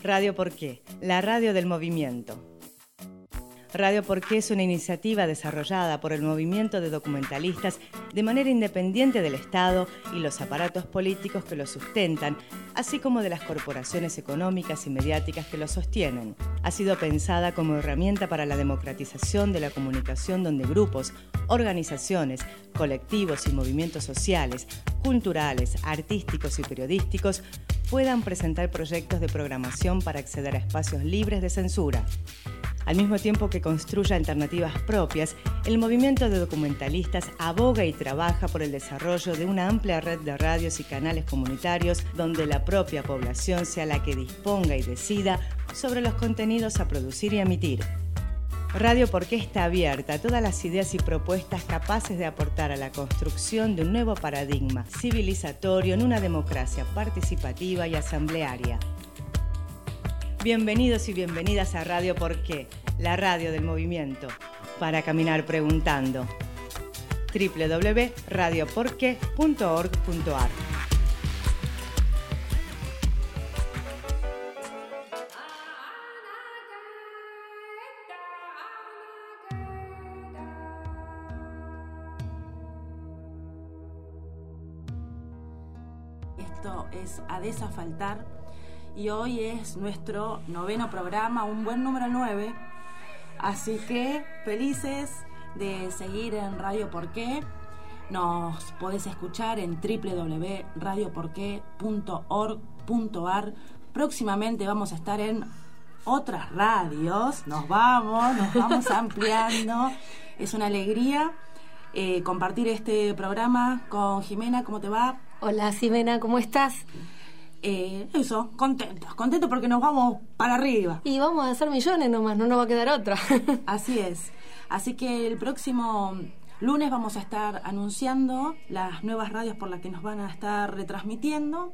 Radio ¿Por qué? La radio del movimiento. Radio ¿Por qué? Es una iniciativa desarrollada por el movimiento de documentalistas de manera independiente del Estado y los aparatos políticos que lo sustentan, así como de las corporaciones económicas y mediáticas que lo sostienen. Ha sido pensada como herramienta para la democratización de la comunicación donde grupos, organizaciones, colectivos y movimientos sociales, culturales, artísticos y periodísticos puedan presentar proyectos de programación para acceder a espacios libres de censura. Al mismo tiempo que construye alternativas propias, el movimiento de documentalistas aboga y trabaja por el desarrollo de una amplia red de radios y canales comunitarios donde la propia población sea la que disponga y decida sobre los contenidos a producir y a emitir. Radio ¿Por qué? Está abierta a todas las ideas y propuestas capaces de aportar a la construcción de un nuevo paradigma civilizatorio en una democracia participativa y asamblearia. Bienvenidos y bienvenidas a Radio ¿Por qué? La radio del movimiento, para caminar preguntando. www.radioporque.org.ar. Esto es A Desafaltar y hoy es nuestro 9º programa, un buen número 9, así que felices de seguir en Radio ¿Por qué? Nos podés escuchar en www.radioporque.org.ar. Próximamente vamos a estar en otras radios, nos vamos ampliando. Es una alegría compartir este programa con Jimena. ¿Cómo te va? Hola Ximena, ¿cómo estás? Contento porque nos vamos para arriba. Y vamos a hacer millones nomás, no nos va a quedar otra. Así es. Así que el próximo lunes vamos a estar anunciando las nuevas radios por las que nos van a estar retransmitiendo.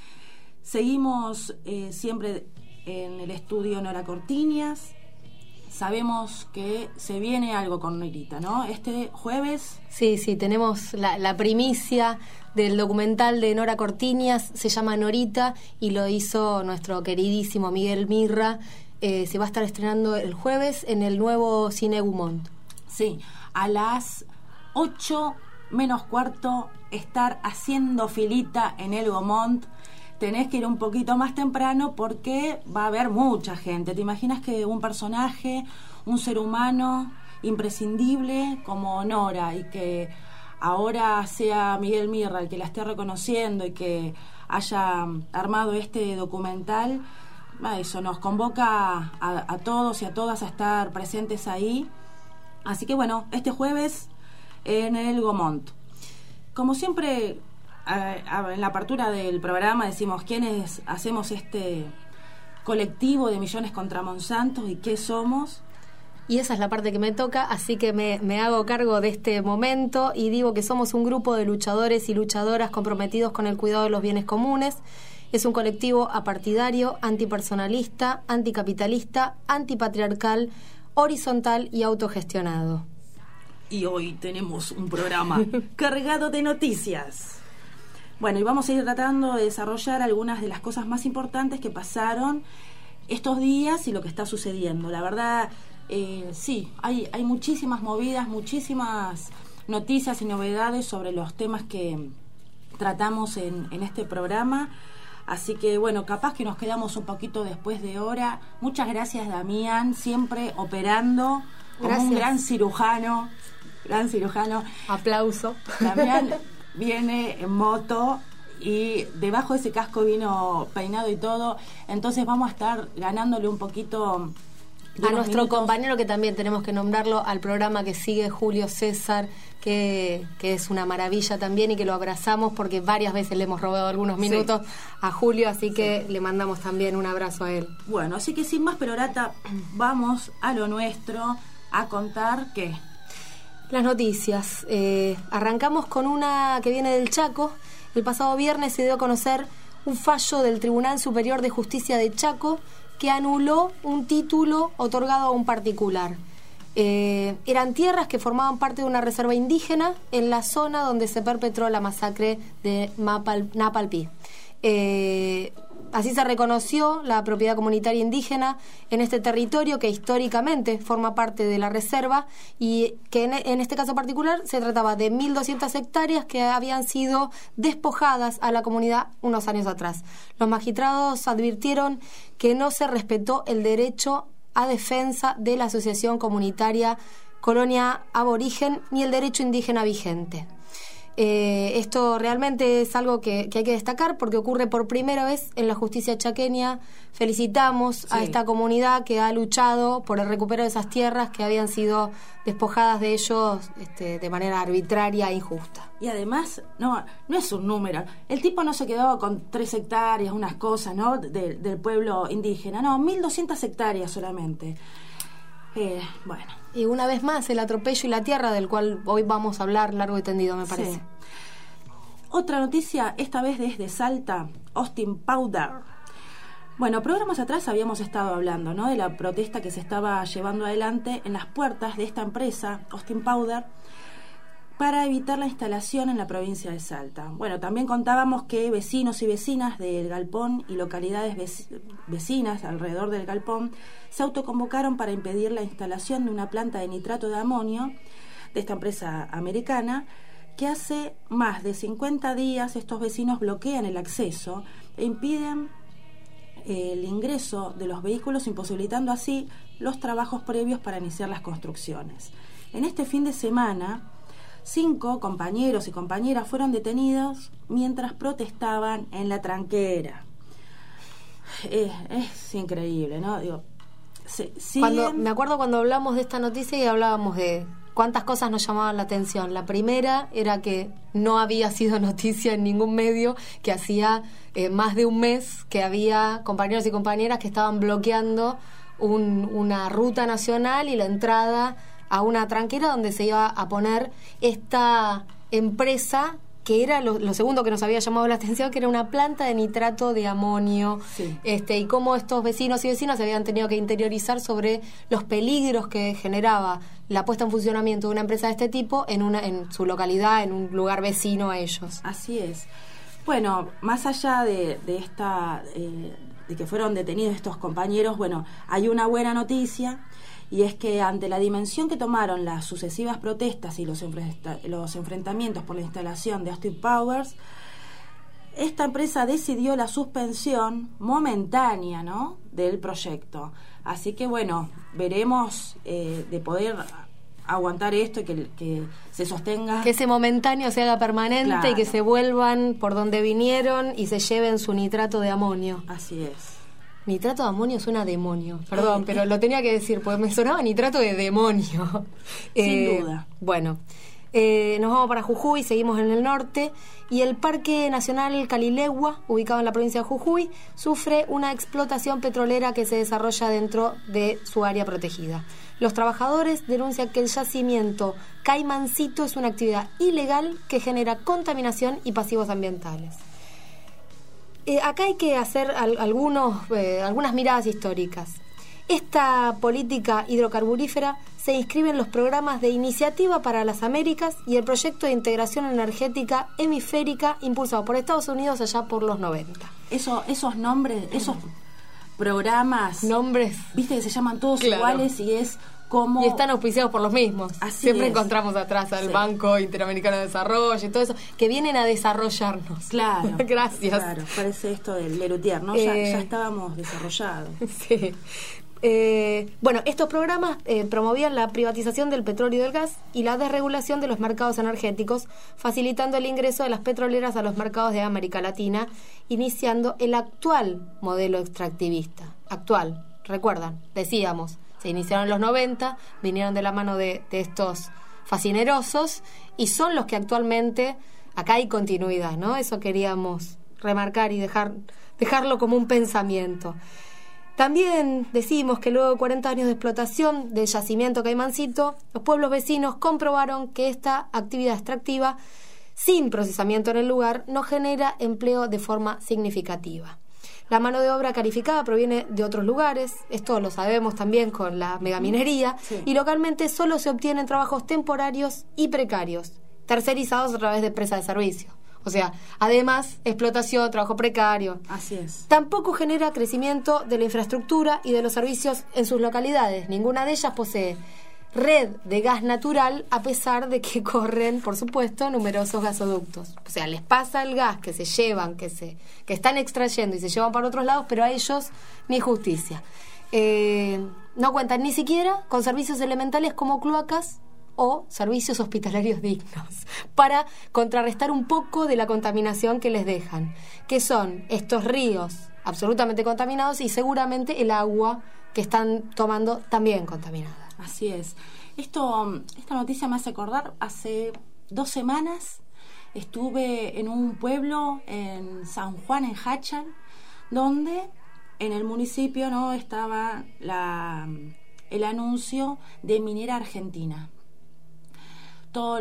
Seguimos siempre en el estudio Nora Cortiñas. Sabemos que se viene algo con Norita, ¿no? Este jueves. Sí, tenemos la primicia del documental de Nora Cortiñas, se llama Norita y lo hizo nuestro queridísimo Miguel Mirra. Se va a estar estrenando el jueves en el nuevo Cine Gaumont. Sí, a las 8 menos cuarto estar haciendo filita en el Gaumont. Tenés que ir un poquito más temprano porque va a haber mucha gente. ¿Te imaginas que un personaje, un ser humano imprescindible como Nora y que ahora sea Miguel Mirra el que la esté reconociendo y que haya armado este documental? Eso nos convoca a todos y a todas a estar presentes ahí. Así que bueno, este jueves en el Gaumont. Como siempre, en la apertura del programa decimos quiénes hacemos este colectivo de Millones contra Monsanto y qué somos. Y esa es la parte que me toca, así que me hago cargo de este momento y digo que somos un grupo de luchadores y luchadoras comprometidos con el cuidado de los bienes comunes. Es un colectivo apartidario, antipersonalista, anticapitalista, antipatriarcal, horizontal y autogestionado. Y hoy tenemos un programa cargado de noticias. Bueno, y vamos a ir tratando de desarrollar algunas de las cosas más importantes que pasaron estos días y lo que está sucediendo. La verdad, sí, hay muchísimas movidas, muchísimas noticias y novedades sobre los temas que tratamos en este programa. Así que, bueno, capaz que nos quedamos un poquito después de hora. Muchas gracias, Damián, siempre operando como un gran cirujano. Aplauso. Damián viene en moto y debajo de ese casco vino peinado y todo, entonces vamos a estar ganándole un poquito a nuestro compañero, que también tenemos que nombrarlo, al programa que sigue, Julio César, que es una maravilla también y que lo abrazamos porque varias veces le hemos robado algunos minutos a Julio, así que le mandamos también un abrazo a él. Bueno, así que sin más perorata, vamos a lo nuestro, a contar qué. Las noticias. Arrancamos con una que viene del Chaco. El pasado viernes se dio a conocer un fallo del Tribunal Superior de Justicia de Chaco que anuló un título otorgado a un particular. Eran tierras que formaban parte de una reserva indígena en la zona donde se perpetró la masacre de Napalpí. Así se reconoció la propiedad comunitaria indígena en este territorio que históricamente forma parte de la reserva y que en este caso particular se trataba de 1.200 hectáreas que habían sido despojadas a la comunidad unos años atrás. Los magistrados advirtieron que no se respetó el derecho a defensa de la asociación comunitaria Colonia Aborigen ni el derecho indígena vigente. Esto realmente es algo que hay que destacar porque ocurre por primera vez en la justicia chaqueña. Felicitamos a esta comunidad que ha luchado por el recupero de esas tierras que habían sido despojadas de ellos de manera arbitraria e injusta. Y además, no es un número. El tipo no se quedaba con 3 hectáreas, unas cosas, ¿no? Del pueblo indígena. No, 1.200 hectáreas solamente. Bueno. Y una vez más, el atropello y la tierra, del cual hoy vamos a hablar largo y tendido, me parece. Sí. Otra noticia, esta vez desde Salta, Austin Powder. Bueno, programas atrás habíamos estado hablando, ¿no?, de la protesta que se estaba llevando adelante en las puertas de esta empresa, Austin Powder, para evitar la instalación en la provincia de Salta. Bueno, también contábamos que vecinos y vecinas del Galpón y localidades vecinas alrededor del Galpón se autoconvocaron para impedir la instalación de una planta de nitrato de amonio de esta empresa americana, que hace más de 50 días estos vecinos bloquean el acceso e impiden el ingreso de los vehículos, imposibilitando así los trabajos previos para iniciar las construcciones. En este fin de semana, 5 compañeros y compañeras fueron detenidos mientras protestaban en la tranquera. Es increíble, ¿no? Digo, me acuerdo cuando hablamos de esta noticia y hablábamos de cuántas cosas nos llamaban la atención. La primera era que no había sido noticia en ningún medio, que hacía más de un mes que había compañeros y compañeras que estaban bloqueando una ruta nacional y la entrada a una tranquera donde se iba a poner esta empresa que era lo segundo que nos había llamado la atención, que era una planta de nitrato de amonio, sí. Y cómo estos vecinos y vecinas se habían tenido que interiorizar sobre los peligros que generaba la puesta en funcionamiento de una empresa de este tipo en su localidad, en un lugar vecino a ellos. Así es. Bueno, más allá de esta de que fueron detenidos estos compañeros, bueno, hay una buena noticia, y es que ante la dimensión que tomaron las sucesivas protestas y los enfrentamientos por la instalación de Austin Powers, esta empresa decidió la suspensión momentánea, ¿no?, del proyecto. Así que bueno, veremos de poder aguantar esto y que se sostenga. Que ese momentáneo se haga permanente, claro, y que se vuelvan por donde vinieron y se lleven su nitrato de amonio. Así es. Nitrato de amonio suena a demonio, perdón, pero lo tenía que decir, porque me sonaba nitrato de demonio. Sin duda. Bueno, nos vamos para Jujuy, seguimos en el norte, y el Parque Nacional Calilegua, ubicado en la provincia de Jujuy, sufre una explotación petrolera que se desarrolla dentro de su área protegida. Los trabajadores denuncian que el yacimiento Caimancito es una actividad ilegal que genera contaminación y pasivos ambientales. Acá hay que hacer algunas miradas históricas. Esta política hidrocarburífera se inscribe en los programas de Iniciativa para las Américas y el proyecto de integración energética hemisférica impulsado por Estados Unidos allá por los 90. Esos nombres, esos programas, nombres, viste que se llaman todos, claro, iguales, y es como... Y están auspiciados por los mismos. Así siempre es. Encontramos atrás al Banco Interamericano de Desarrollo y todo eso, que vienen a desarrollarnos. Claro. Gracias. Claro, parece esto del Lerutier, ¿no? Ya estábamos desarrollados. Sí. Bueno, estos programas promovían la privatización del petróleo y del gas y la desregulación de los mercados energéticos, facilitando el ingreso de las petroleras a los mercados de América Latina, iniciando el actual modelo extractivista. Actual, recuerdan, decíamos, se iniciaron en los 90, vinieron de la mano de estos fascinerosos y son los que actualmente, acá hay continuidad, ¿no? Eso queríamos remarcar y dejarlo como un pensamiento. También decimos que luego de 40 años de explotación del yacimiento Caimancito, los pueblos vecinos comprobaron que esta actividad extractiva, sin procesamiento en el lugar, no genera empleo de forma significativa. La mano de obra calificada proviene de otros lugares, esto lo sabemos también con la megaminería, sí, y localmente solo se obtienen trabajos temporarios y precarios, tercerizados a través de empresas de servicio. O sea, además, explotación, trabajo precario. Así es. Tampoco genera crecimiento de la infraestructura y de los servicios en sus localidades. Ninguna de ellas posee red de gas natural, a pesar de que corren, por supuesto, numerosos gasoductos. O sea, les pasa el gas que se llevan, que están extrayendo y se llevan para otros lados, pero a ellos ni justicia. No cuentan ni siquiera con servicios elementales como cloacas o servicios hospitalarios dignos para contrarrestar un poco de la contaminación que les dejan, que son estos ríos absolutamente contaminados y seguramente el agua que están tomando también contaminada. Así es. Esta noticia me hace acordar, hace 2 semanas estuve en un pueblo en San Juan, en Hachal, donde en el municipio no estaba el anuncio de Minera Argentina. Todos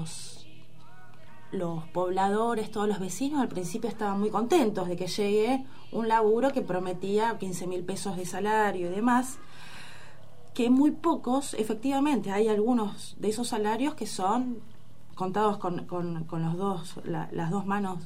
los pobladores, todos los vecinos al principio estaban muy contentos de que llegue un laburo que prometía 15.000 pesos de salario y demás, que muy pocos, efectivamente, hay algunos de esos salarios que son contados con las dos manos,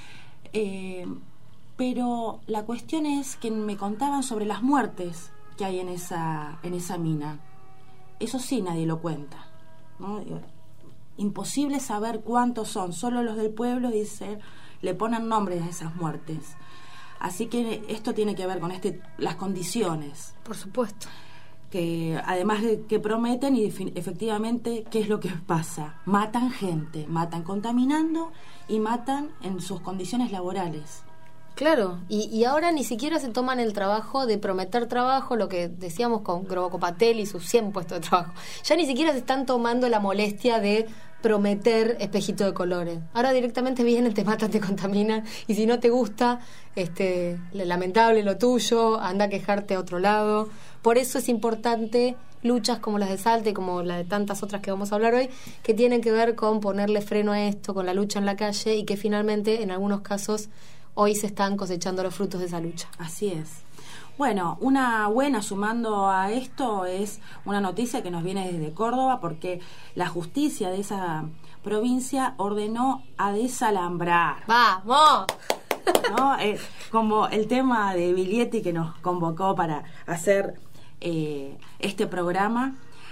pero la cuestión es que me contaban sobre las muertes que hay en esa mina. Eso sí nadie lo cuenta, ¿no? Imposible saber cuántos son, solo los del pueblo le ponen nombres a esas muertes. Así que esto tiene que ver con las condiciones. Por supuesto. Que además de que prometen, y efectivamente, ¿qué es lo que pasa? Matan gente, matan contaminando y matan en sus condiciones laborales. Claro, y ahora ni siquiera se toman el trabajo de prometer trabajo, lo que decíamos con Grobocopatel y sus 100 puestos de trabajo. Ya ni siquiera se están tomando la molestia de prometer espejito de colores. Ahora directamente vienen, te matan, te contaminan, y si no te gusta, lamentable lo tuyo, anda a quejarte a otro lado. Por eso es importante luchas como las de Salta y como la de tantas otras que vamos a hablar hoy, que tienen que ver con ponerle freno a esto, con la lucha en la calle, y que finalmente, en algunos casos, hoy se están cosechando los frutos de esa lucha. Así es. Bueno, una buena, sumando a esto, es una noticia que nos viene desde Córdoba, porque la justicia de esa provincia ordenó a desalambrar. ¡Vamos! ¿No? Como el tema de Biglietti que nos convocó para hacer este programa.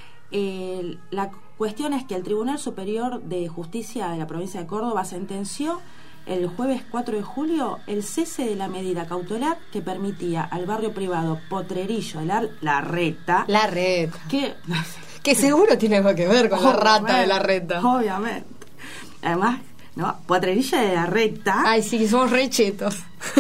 La cuestión es que el Tribunal Superior de Justicia de la provincia de Córdoba sentenció el jueves 4 de julio el cese de la medida cautelar que permitía al barrio privado Potrerillo de La Reta. La Reta. Que seguro tiene algo que ver con la rata de La Reta. Obviamente. Además, ¿no? Potrerillo de La Reta. Ay, sí, somos re chetos.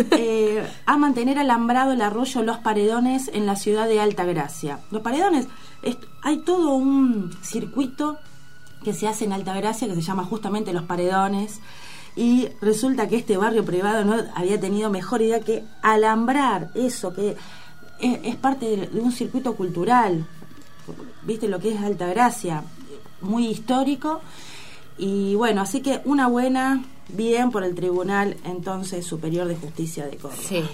A mantener alambrado el arroyo Los Paredones en la ciudad de Altagracia. Los Paredones, hay todo un circuito que se hace en Altagracia que se llama justamente Los Paredones. Y resulta que este barrio privado no había tenido mejor idea que alambrar eso, que es parte de un circuito cultural. ¿Viste lo que es Altagracia? Muy histórico. Y bueno, así que bien por el Tribunal entonces Superior de Justicia de Córdoba. Sí.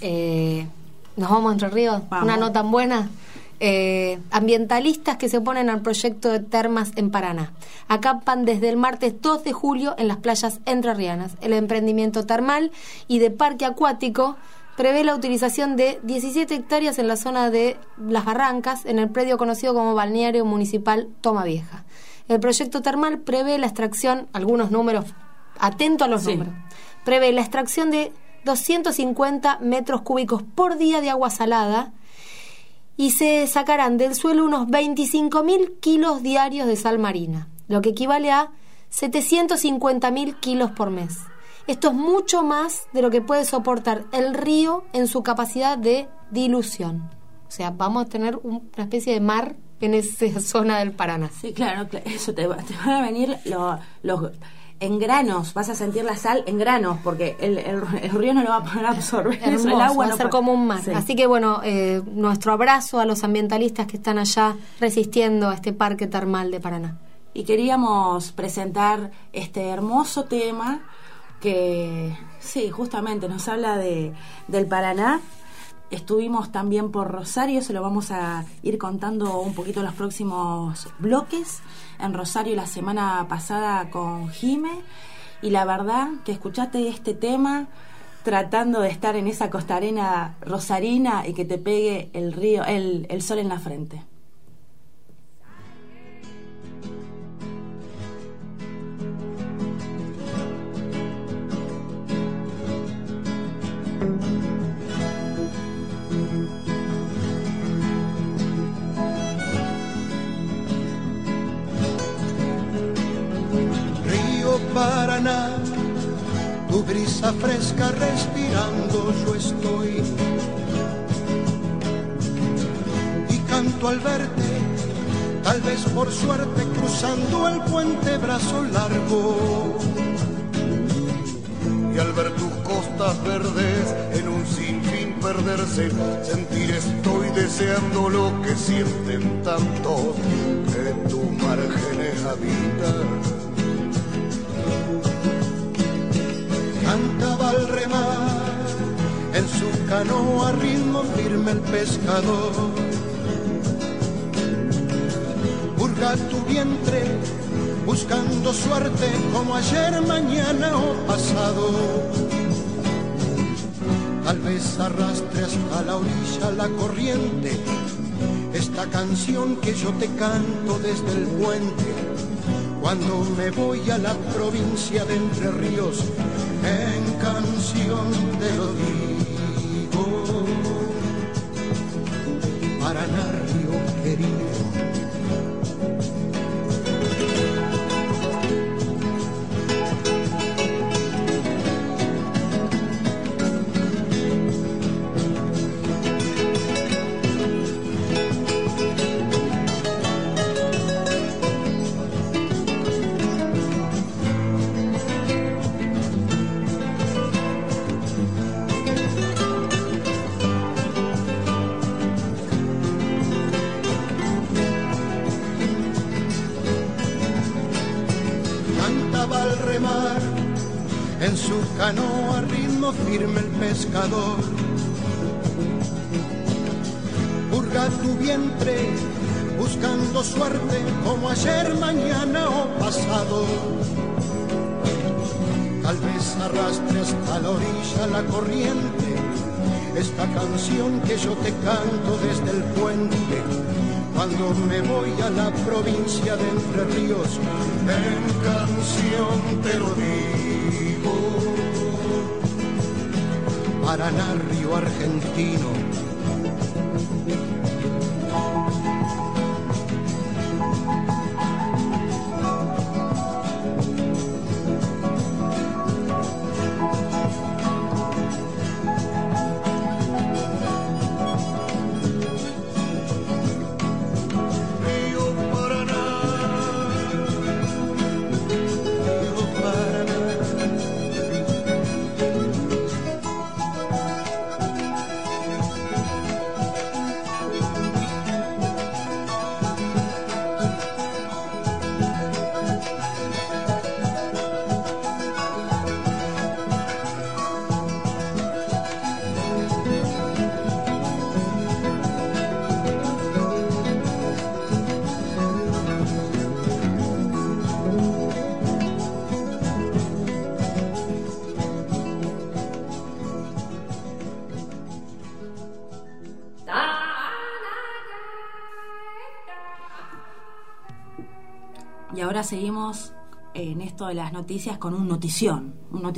¿Nos vamos a Entre Ríos? Vamos. Una nota buena. Ambientalistas que se oponen al proyecto de termas en Paraná acampan desde el martes 2 de julio en las playas entrerrianas. El emprendimiento termal y de parque acuático prevé la utilización de 17 hectáreas en la zona de Las Barrancas, en el predio conocido como Balneario Municipal Toma Vieja. El proyecto termal prevé la extracción, algunos números, atento a los números, prevé la extracción de 250 metros cúbicos por día de agua salada, y se sacarán del suelo unos 25.000 kilos diarios de sal marina, lo que equivale a 750.000 kilos por mes. Esto es mucho más de lo que puede soportar el río en su capacidad de dilución. O sea, vamos a tener una especie de mar en esa zona del Paraná. Sí, claro, eso te van a venir los en granos, vas a sentir la sal en granos, porque el río no lo va a poder absorber. Hermoso, el agua va a ser como un mar. Sí. Así que bueno, nuestro abrazo a los ambientalistas que están allá resistiendo a este parque termal de Paraná. Y queríamos presentar este hermoso tema que, sí, justamente nos habla del Paraná. Estuvimos también por Rosario, se lo vamos a ir contando un poquito en los próximos bloques. En Rosario la semana pasada con Jime, y la verdad que escuchaste este tema tratando de estar en esa costa arena rosarina y que te pegue el río, el sol en la frente. Paraná, tu brisa fresca respirando yo estoy, y canto al verte, tal vez por suerte cruzando el puente brazo largo, y al ver tus costas verdes en un sinfín perderse, sentir estoy deseando lo que sienten tantos que en tus márgenes habitan. Cantaba al remar en su canoa, ritmo firme el pescador. Hurga tu vientre buscando suerte como ayer, mañana o pasado. Tal vez arrastre hasta la orilla la corriente esta canción que yo te canto desde el puente. Cuando me voy a la provincia de Entre Ríos, en canción te lo digo. Paraná, río querido. En su canoa ritmo firme el pescador. Hurga tu vientre buscando suerte como ayer, mañana o pasado. Tal vez arrastre hasta la orilla la corriente esta canción que yo te canto desde el puente. Cuando me voy a la provincia de Entre Ríos, en canción te lo digo. Paraná, río argentino. Y ahora seguimos en esto de las noticias con un notición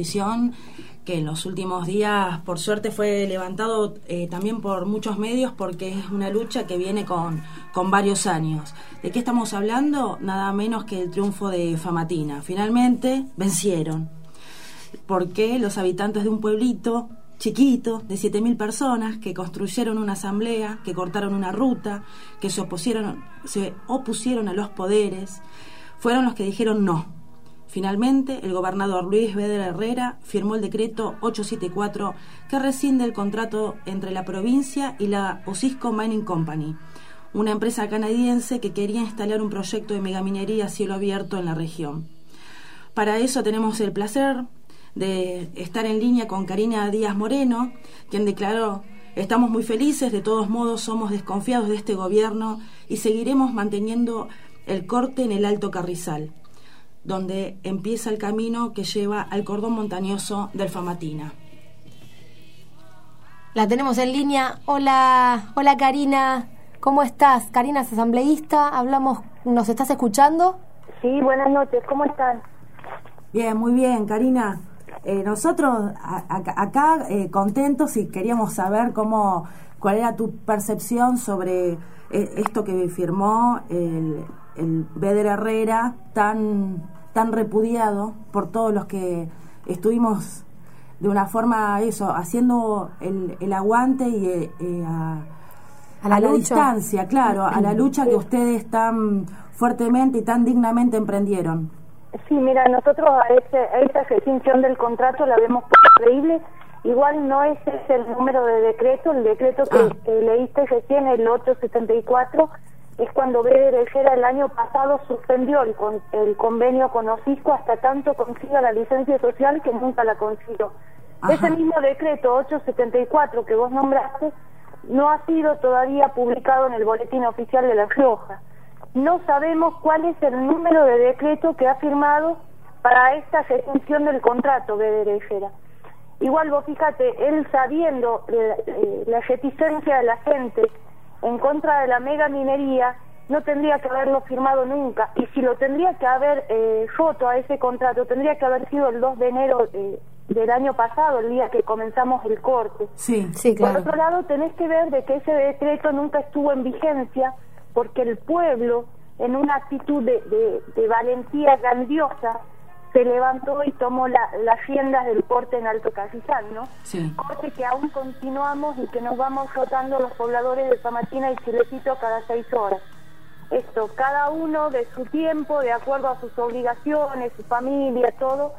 que en los últimos días por suerte fue levantado también por muchos medios, porque es una lucha que viene con varios años. ¿De qué estamos hablando? Nada menos que el triunfo de Famatina. Finalmente vencieron, porque los habitantes de un pueblito chiquito de 7.000 personas que construyeron una asamblea, que cortaron una ruta, que se opusieron a los poderes, fueron los que dijeron no. Finalmente, el gobernador Luis Vedder Herrera firmó el decreto 874 que rescinde el contrato entre la provincia y la Osisko Mining Company, una empresa canadiense que quería instalar un proyecto de megaminería a cielo abierto en la región. Para eso tenemos el placer de estar en línea con Karina Díaz Moreno, quien declaró: estamos muy felices, de todos modos somos desconfiados de este gobierno y seguiremos manteniendo el corte en el Alto Carrizal. donde empieza el camino que lleva al cordón montañoso del Famatina. La tenemos en línea. Hola Karina, ¿cómo estás? Karina es asambleísta, ¿nos estás escuchando? Sí, buenas noches, ¿cómo están? Bien, muy bien, Karina. Nosotros acá contentos y queríamos saber cuál era tu percepción sobre esto que firmó el Beder Herrera, tan repudiado por todos los que estuvimos de una forma haciendo el aguante y a la distancia, claro, a la lucha que ustedes tan fuertemente y tan dignamente emprendieron. Sí, mira, nosotros a esa extinción del contrato la vemos increíble. Igual no ese es el número de decreto, el decreto que leíste recién, el 874, es cuando Beder Herrera el año pasado suspendió el convenio con OSISCO hasta tanto consiga la licencia social, que nunca la consiguió. Ajá. Ese mismo decreto 874 que vos nombraste no ha sido todavía publicado en el Boletín Oficial de La Rioja. No sabemos cuál es el número de decreto que ha firmado para esta extinción del contrato Beder Herrera. Igual vos fíjate, él sabiendo la reticencia de la gente en contra de la mega minería, no tendría que haberlo firmado nunca. Y si lo tendría que haber roto a ese contrato, tendría que haber sido el 2 de enero del año pasado, el día que comenzamos el corte. Sí, claro. Por otro lado, tenés que ver de que ese decreto nunca estuvo en vigencia, porque el pueblo, en una actitud de valentía grandiosa, se levantó y tomó las riendas del corte en Alto Carrizal, ¿no? Sí. Corte que aún continuamos y que nos vamos rotando los pobladores de Famatina y Chilecito cada 6 horas. Esto, cada uno de su tiempo, de acuerdo a sus obligaciones, su familia, todo,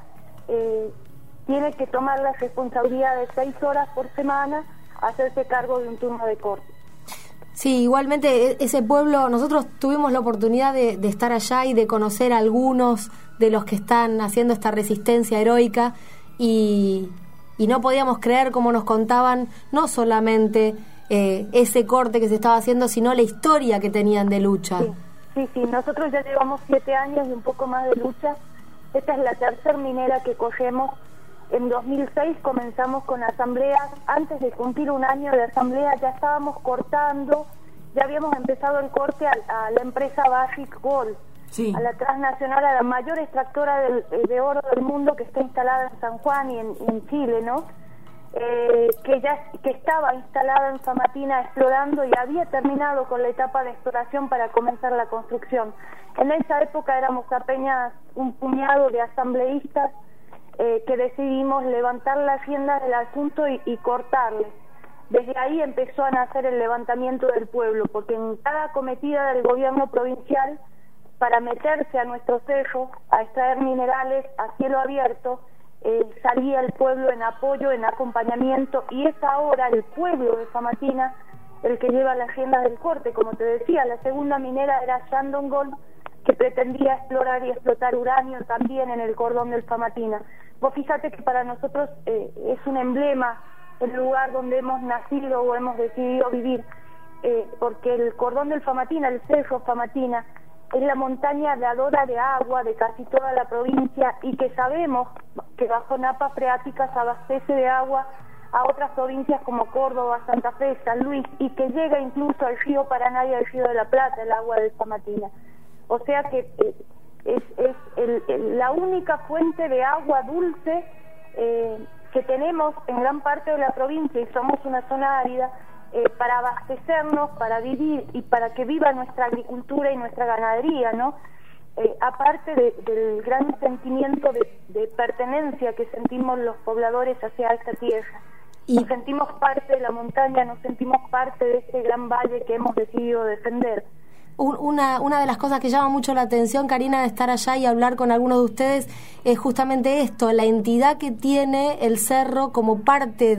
tiene que tomar la responsabilidad de 6 horas por semana, hacerse cargo de un turno de corte. Sí, igualmente ese pueblo, nosotros tuvimos la oportunidad de estar allá y de conocer a algunos de los que están haciendo esta resistencia heroica y no podíamos creer cómo nos contaban no solamente ese corte que se estaba haciendo, sino la historia que tenían de lucha. Sí, nosotros ya llevamos 7 años y un poco más de lucha. Esta es la tercera minera que cogemos. En 2006 comenzamos con asambleas. Antes de cumplir un año de asamblea ya estábamos cortando, ya habíamos empezado el corte a la empresa Barrick Gold, sí, a la transnacional, a la mayor extractora de oro del mundo, que está instalada en San Juan y en Chile, ¿no? Que estaba instalada en Famatina explorando y había terminado con la etapa de exploración para comenzar la construcción. En esa época éramos apenas un puñado de asambleístas que decidimos levantar las riendas del asunto y cortarle. Desde ahí empezó a nacer el levantamiento del pueblo, porque en cada cometida del gobierno provincial para meterse a nuestro cerro, a extraer minerales a cielo abierto, salía el pueblo en apoyo, en acompañamiento, y es ahora el pueblo de Famatina el que lleva la agenda del corte. Como te decía, la segunda minera era Shandong Gold, que pretendía explorar y explotar uranio también en el cordón del Famatina. Vos fíjate que para nosotros es un emblema el lugar donde hemos nacido o hemos decidido vivir, porque el cordón del Famatina, el cerro Famatina, es la montaña dadora de agua de casi toda la provincia, y que sabemos que bajo napas freáticas abastece de agua a otras provincias como Córdoba, Santa Fe, San Luis, y que llega incluso al río Paraná y al río de la Plata, el agua del Famatina. O sea que es la única fuente de agua dulce que tenemos en gran parte de la provincia, y somos una zona árida, para abastecernos, para vivir y para que viva nuestra agricultura y nuestra ganadería, ¿no? Aparte del gran sentimiento de pertenencia que sentimos los pobladores hacia esta tierra. Nos sentimos parte de la montaña, nos sentimos parte de este gran valle que hemos decidido defender. Una de las cosas que llama mucho la atención, Karina, de estar allá y hablar con algunos de ustedes es justamente esto, la entidad que tiene el cerro como parte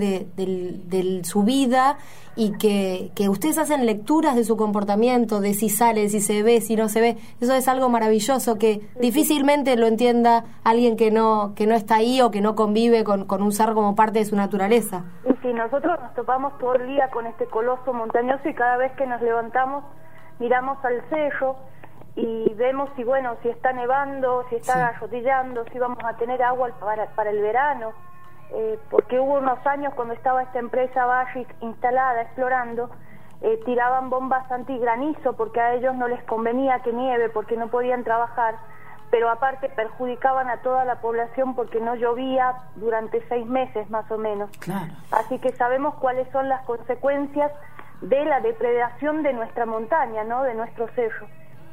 de su vida, y que ustedes hacen lecturas de su comportamiento, de si sale, si se ve, si no se ve. Eso es algo maravilloso que difícilmente lo entienda alguien que no está ahí o que no convive con un cerro como parte de su naturaleza. Y sí, nosotros nos topamos todo el día con este coloso montañoso, y cada vez que nos levantamos miramos al cerro y vemos si está nevando, si está garrotillando, si vamos a tener agua para el verano, porque hubo unos años cuando estaba esta empresa Barrick instalada, explorando, tiraban bombas antigranizo porque a ellos no les convenía que nieve, porque no podían trabajar, pero aparte perjudicaban a toda la población porque no llovía durante 6 meses más o menos. Claro. Así que sabemos cuáles son las consecuencias de la depredación de nuestra montaña, ¿no? De nuestro cerro.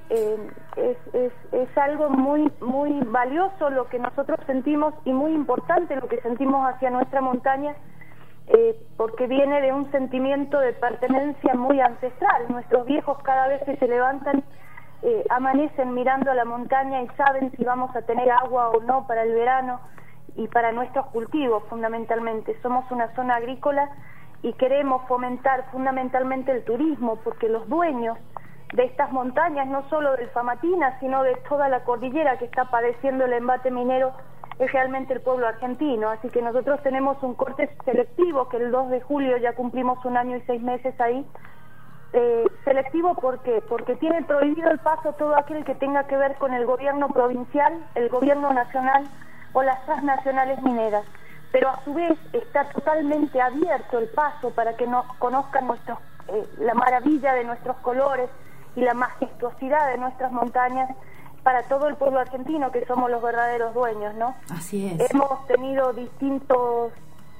Es algo muy muy valioso lo que nosotros sentimos y muy importante lo que sentimos hacia nuestra montaña, porque viene de un sentimiento de pertenencia muy ancestral. Nuestros viejos cada vez que se levantan amanecen mirando a la montaña y saben si vamos a tener agua o no para el verano y para nuestros cultivos fundamentalmente. Somos una zona agrícola y queremos fomentar fundamentalmente el turismo, porque los dueños de estas montañas, no solo del Famatina, sino de toda la cordillera que está padeciendo el embate minero, es realmente el pueblo argentino. Así que nosotros tenemos un corte selectivo, que el 2 de julio ya cumplimos 1 año y 6 meses ahí. Selectivo porque tiene prohibido el paso todo aquel que tenga que ver con el gobierno provincial, el gobierno nacional o las transnacionales mineras. Pero a su vez está totalmente abierto el paso para que nos conozcan la maravilla de nuestros colores y la majestuosidad de nuestras montañas para todo el pueblo argentino, que somos los verdaderos dueños, ¿no? Así es. Hemos tenido distintos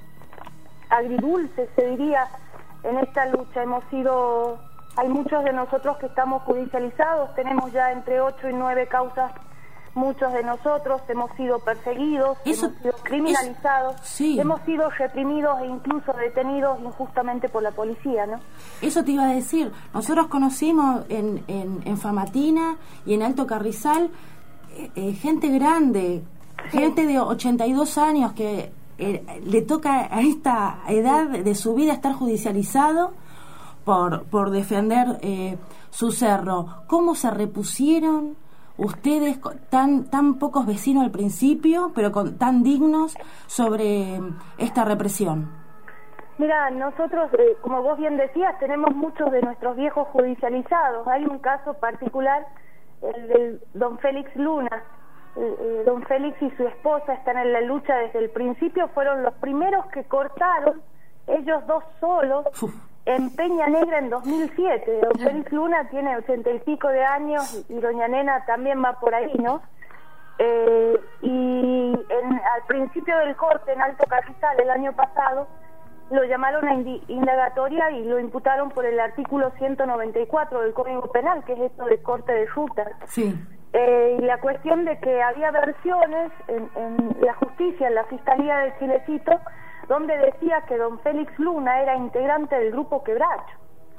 agridulces, se diría, en esta lucha. Hay muchos de nosotros que estamos judicializados, tenemos ya entre 8 y 9 causas. Muchos de nosotros hemos sido perseguidos, hemos sido criminalizados, hemos sido reprimidos e incluso detenidos injustamente por la policía, ¿no? Eso te iba a decir. Nosotros conocimos en Famatina y en Alto Carrizal gente grande, gente de 82 años que le toca a esta edad de su vida estar judicializado por defender su cerro. ¿Cómo se repusieron ustedes, tan pocos vecinos al principio, pero tan dignos, sobre esta represión? Mira, nosotros, como vos bien decías, tenemos muchos de nuestros viejos judicializados. Hay un caso particular, el del don Félix Luna. Don Félix y su esposa están en la lucha desde el principio, fueron los primeros que cortaron, ellos dos solos, en Peña Negra en 2007. Don Félix Luna tiene 80 y pico de años y doña Nena también va por ahí, ¿no? Al principio del corte en Alto Carrizal el año pasado lo llamaron a indagatoria y lo imputaron por el artículo 194 del Código Penal, que es esto de corte de ruta. Sí. Y la cuestión de que había versiones en la justicia, en la Fiscalía de Chilecito, donde decía que don Félix Luna era integrante del grupo Quebracho.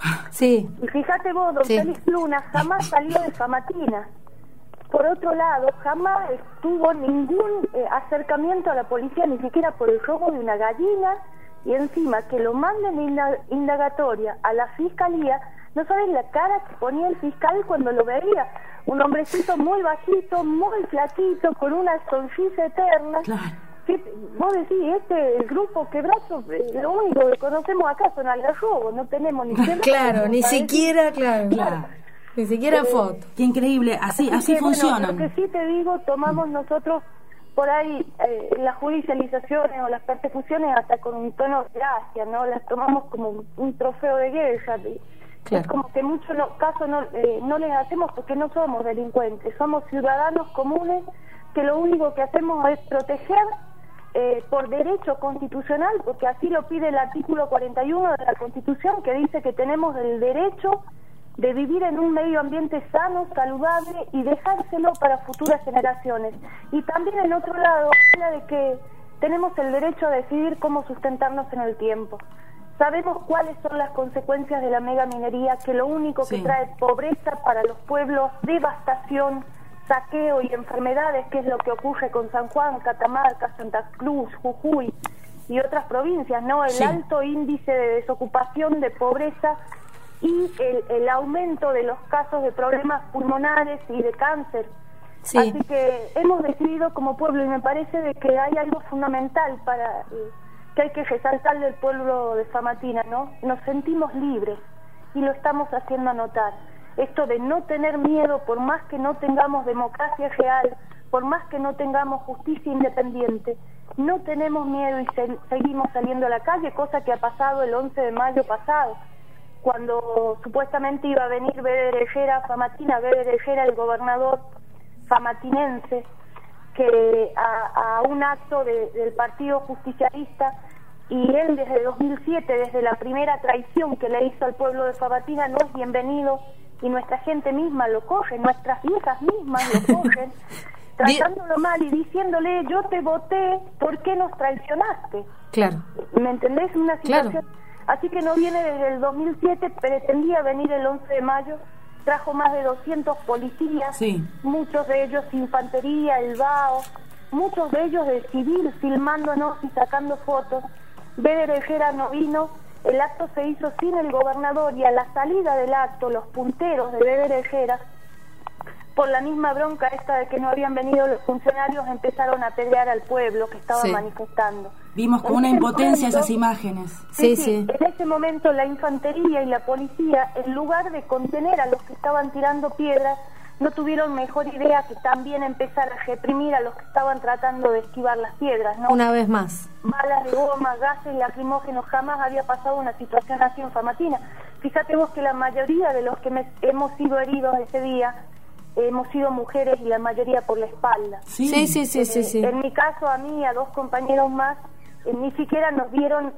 Sí. Y fíjate vos, don Félix Luna jamás salió de Famatina. Por otro lado, jamás tuvo ningún acercamiento a la policía, ni siquiera por el robo de una gallina, y encima que lo manden indagatoria a la Fiscalía. No sabes la cara que ponía el fiscal cuando lo veía. Un hombrecito muy bajito, muy flaquito, con una sonrisa eterna. Claro. Vos decís, el grupo Quebracho, lo único que conocemos acá son algarrobos, no tenemos ni claro, ni siquiera, claro. Ni siquiera foto. Qué increíble, así funcionan. Bueno, lo que sí te digo, tomamos nosotros por ahí las judicializaciones o las persecuciones hasta con un tono de gracia, ¿no? Las tomamos como un trofeo de guerra. Claro. Es como que en muchos casos no les hacemos porque no somos delincuentes, somos ciudadanos comunes que lo único que hacemos es proteger por derecho constitucional, porque así lo pide el artículo 41 de la Constitución, que dice que tenemos el derecho de vivir en un medio ambiente sano, saludable y dejárselo para futuras generaciones. Y también en otro lado habla de que tenemos el derecho a decidir cómo sustentarnos en el tiempo. Sabemos cuáles son las consecuencias de la megaminería, que lo único que trae pobreza para los pueblos, devastación, saqueo y enfermedades, que es lo que ocurre con San Juan, Catamarca, Santa Cruz, Jujuy y otras provincias, ¿no? El alto índice de desocupación, de pobreza y el aumento de los casos de problemas pulmonares y de cáncer. Sí. Así que hemos decidido como pueblo, y me parece de que hay algo fundamental para que hay que resaltar del pueblo de Famatina, ¿no? Nos sentimos libres y lo estamos haciendo notar. esto de no tener miedo, por más que no tengamos democracia real, por más que no tengamos justicia independiente, no tenemos miedo y seguimos saliendo a la calle, cosa que ha pasado el 11 de mayo pasado, cuando supuestamente iba a venir Beder Helljera a Famatina, Beder Helljera, el gobernador famatinense, que a un acto del Partido Justicialista, y él desde 2007, desde la primera traición que le hizo al pueblo de Famatina, no es bienvenido, y nuestra gente misma lo coge, nuestras hijas mismas lo cogen, tratándolo mal y diciéndole, yo te voté, ¿por qué nos traicionaste? Claro. ¿Me entendés? Una situación... Claro. Así que no viene desde el 2007, pretendía venir el 11 de mayo, trajo más de 200 policías, sí, muchos de ellos infantería, el BAO, muchos de ellos de civil, filmándonos y sacando fotos. Beder Helljera no vino, el acto se hizo sin el gobernador, y a la salida del acto, los punteros de Beder Helljera, por la misma bronca esta de que no habían venido los funcionarios, empezaron a apedrear al pueblo que estaba manifestando. Vimos con una impotencia esas imágenes. Sí. En ese momento la infantería y la policía, en lugar de contener a los que estaban tirando piedras, no tuvieron mejor idea que también empezar a reprimir a los que estaban tratando de esquivar las piedras, ¿no? Una vez más. Balas de goma, gases lacrimógenos, jamás había pasado una situación así en Famatina. Fíjate vos que la mayoría de los que hemos sido heridos ese día hemos sido mujeres, y la mayoría por la espalda. Sí. En mi caso, a mí y a dos compañeros más, ni siquiera nos dieron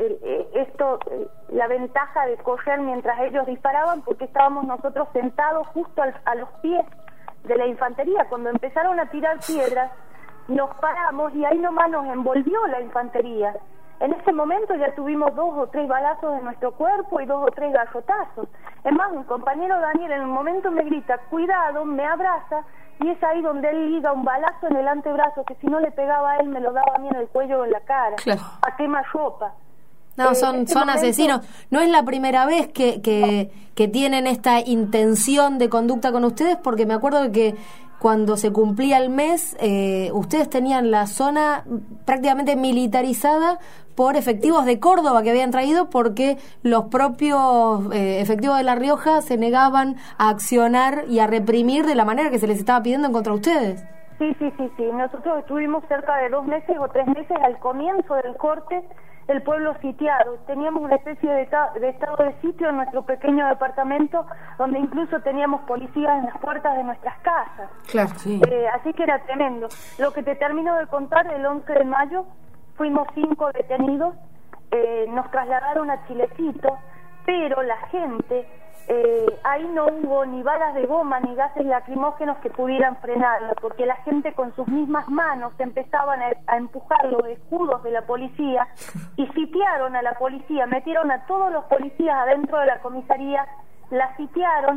la ventaja de correr mientras ellos disparaban, porque estábamos nosotros sentados justo a los pies de la infantería. Cuando empezaron a tirar piedras, nos paramos y ahí nomás nos envolvió la infantería. En ese momento ya tuvimos 2 o 3 balazos en nuestro cuerpo y 2 o 3 garrotazos. Es más, un compañero Daniel en un momento me grita, cuidado, me abraza, y es ahí donde él liga un balazo en el antebrazo, que si no le pegaba a él me lo daba a mí en el cuello o en la cara, claro, a quemarropa. No, son asesinos. No es la primera vez que tienen esta intención de conducta con ustedes, porque me acuerdo de que cuando se cumplía el mes, ustedes tenían la zona prácticamente militarizada por efectivos de Córdoba que habían traído, porque los propios efectivos de La Rioja se negaban a accionar y a reprimir de la manera que se les estaba pidiendo en contra de ustedes. Sí. Nosotros estuvimos cerca de 2 meses o 3 meses al comienzo del corte, el pueblo sitiado. Teníamos una especie de estado de sitio en nuestro pequeño departamento, donde incluso teníamos policías en las puertas de nuestras casas. Claro, sí. Así que era tremendo. Lo que te termino de contar, el 11 de mayo fuimos 5 detenidos, nos trasladaron a Chilecito, pero la gente, ahí no hubo ni balas de goma ni gases lacrimógenos que pudieran frenarlo, porque la gente con sus mismas manos empezaban a empujar los escudos de la policía y sitiaron a la policía, metieron a todos los policías adentro de la comisaría, la sitiaron,